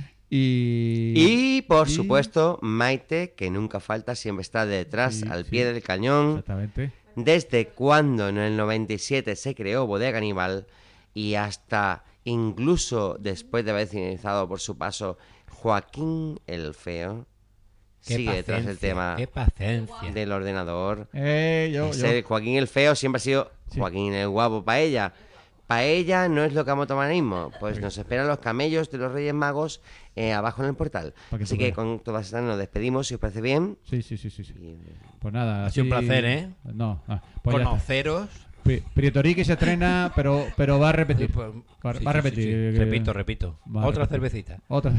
Speaker 2: Y,
Speaker 6: Y, por
Speaker 2: y-
Speaker 6: supuesto, Maite, que nunca falta, siempre está detrás,
Speaker 2: Sí,
Speaker 6: al
Speaker 2: sí.
Speaker 6: pie del cañón.
Speaker 2: Exactamente.
Speaker 6: Desde cuando en el noventa y siete se creó Bodega Caníbal y hasta incluso después de haber finalizado por su paso Joaquín el Feo,
Speaker 5: Qué
Speaker 6: sigue detrás del
Speaker 5: paciencia,
Speaker 6: tema
Speaker 5: Qué paciencia.
Speaker 6: del ordenador.
Speaker 2: Eh, yo, yo.
Speaker 6: Ese Joaquín el Feo siempre ha sido
Speaker 2: Sí.
Speaker 6: Joaquín el Guapo para ella. Para ella no es lo que vamos a tomar ahora mismo. Pues nos esperan los camellos de los Reyes Magos eh, abajo en el portal.
Speaker 2: Pa' que
Speaker 6: Así
Speaker 2: tú
Speaker 6: que
Speaker 2: veas.
Speaker 6: con todas estas nos despedimos, si os parece bien.
Speaker 2: Sí, sí, sí, sí, sí.
Speaker 6: Y, eh,
Speaker 2: Pues nada.
Speaker 5: Ha sido un
Speaker 2: así-
Speaker 5: placer, ¿eh?
Speaker 2: No, ah, pues ya está.
Speaker 5: Conoceros.
Speaker 2: Pri- Prietoriqui se estrena, pero, pero va a repetir.
Speaker 5: Pues,
Speaker 2: Va,
Speaker 5: sí,
Speaker 2: va a
Speaker 5: sí,
Speaker 2: repetir.
Speaker 5: sí, sí.
Speaker 2: eh,
Speaker 5: Repito, repito.
Speaker 2: va a
Speaker 5: Otra
Speaker 2: repetir.
Speaker 5: cervecita.
Speaker 2: Otra.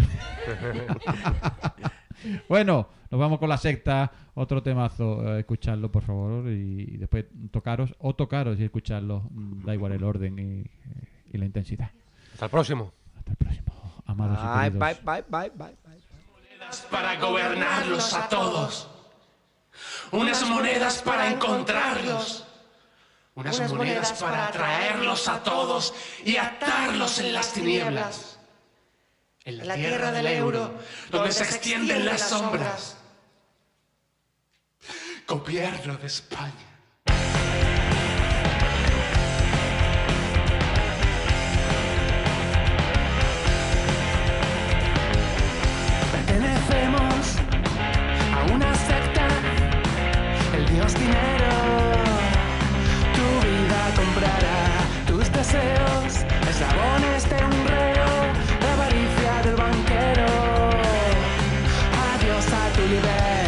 Speaker 2: Bueno, nos vamos con la secta. Otro temazo. eh, escuchadlo, por favor. Y, y después tocaros o tocaros y escucharlo. mm, Da igual el orden y, y la intensidad.
Speaker 3: Hasta el próximo.
Speaker 2: Hasta el próximo. Amados y
Speaker 6: Bye,
Speaker 2: queridos.
Speaker 6: bye, bye, bye, bye, bye.
Speaker 4: Para gobernarlos a todos. Unas monedas para encontrarlos. Unas monedas para atraerlos a todos y atarlos en las tinieblas. En la tierra del euro, donde se extienden las sombras. Gobierno de España.
Speaker 1: Pertenecemos a una secta, el dios dinero. Tu vida comprará tus deseos, eslabones de un reo, la avaricia del banquero. Adiós a tu libertad.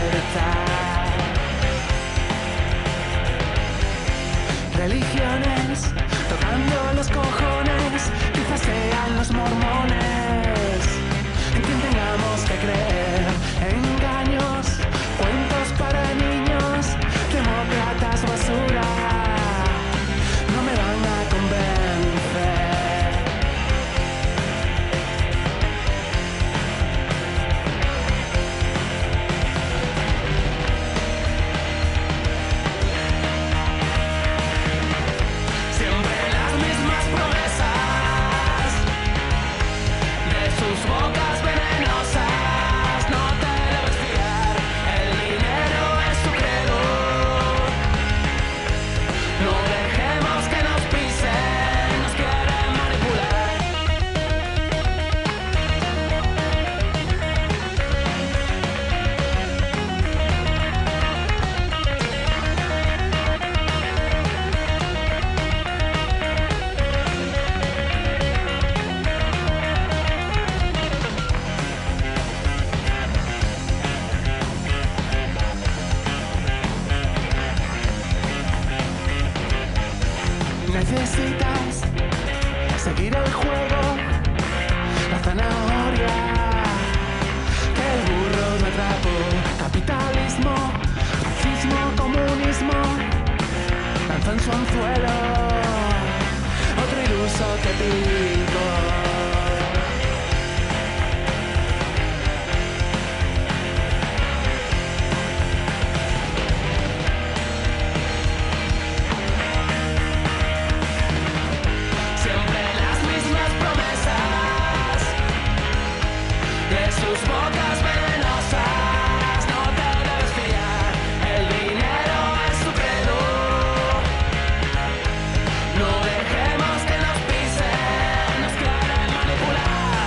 Speaker 1: su anzuelo, otro iluso que pico. Siempre las mismas promesas de sus bocas venenosas. No te debes fiar, el dinero es su credo. No dejemos que nos pisen, nos quieren manipular.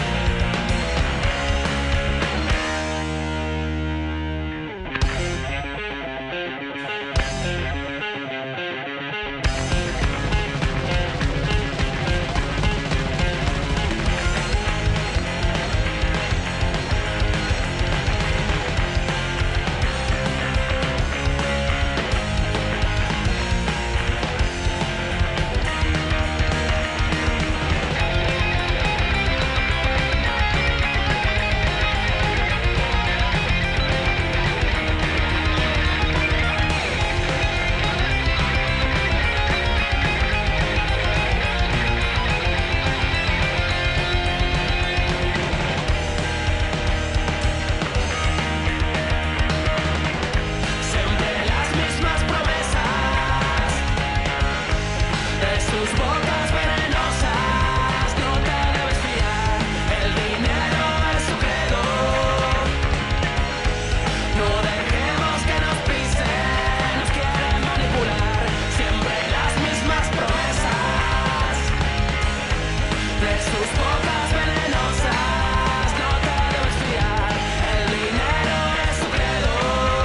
Speaker 1: Siempre las mismas promesas de sus bocas venenosas. No te debes fiar, el dinero es su credo. No dejemos que nos pisen, nos quieren manipular. Siempre las mismas promesas de sus bocas venenosas. No te debes fiar, el dinero es su credo.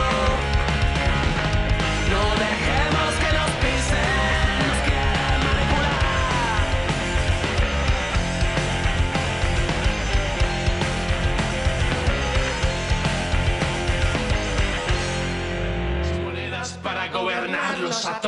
Speaker 1: No dejemos que nos pisen, nos quieren manipular.
Speaker 4: Monedas para gobernarlos a todos.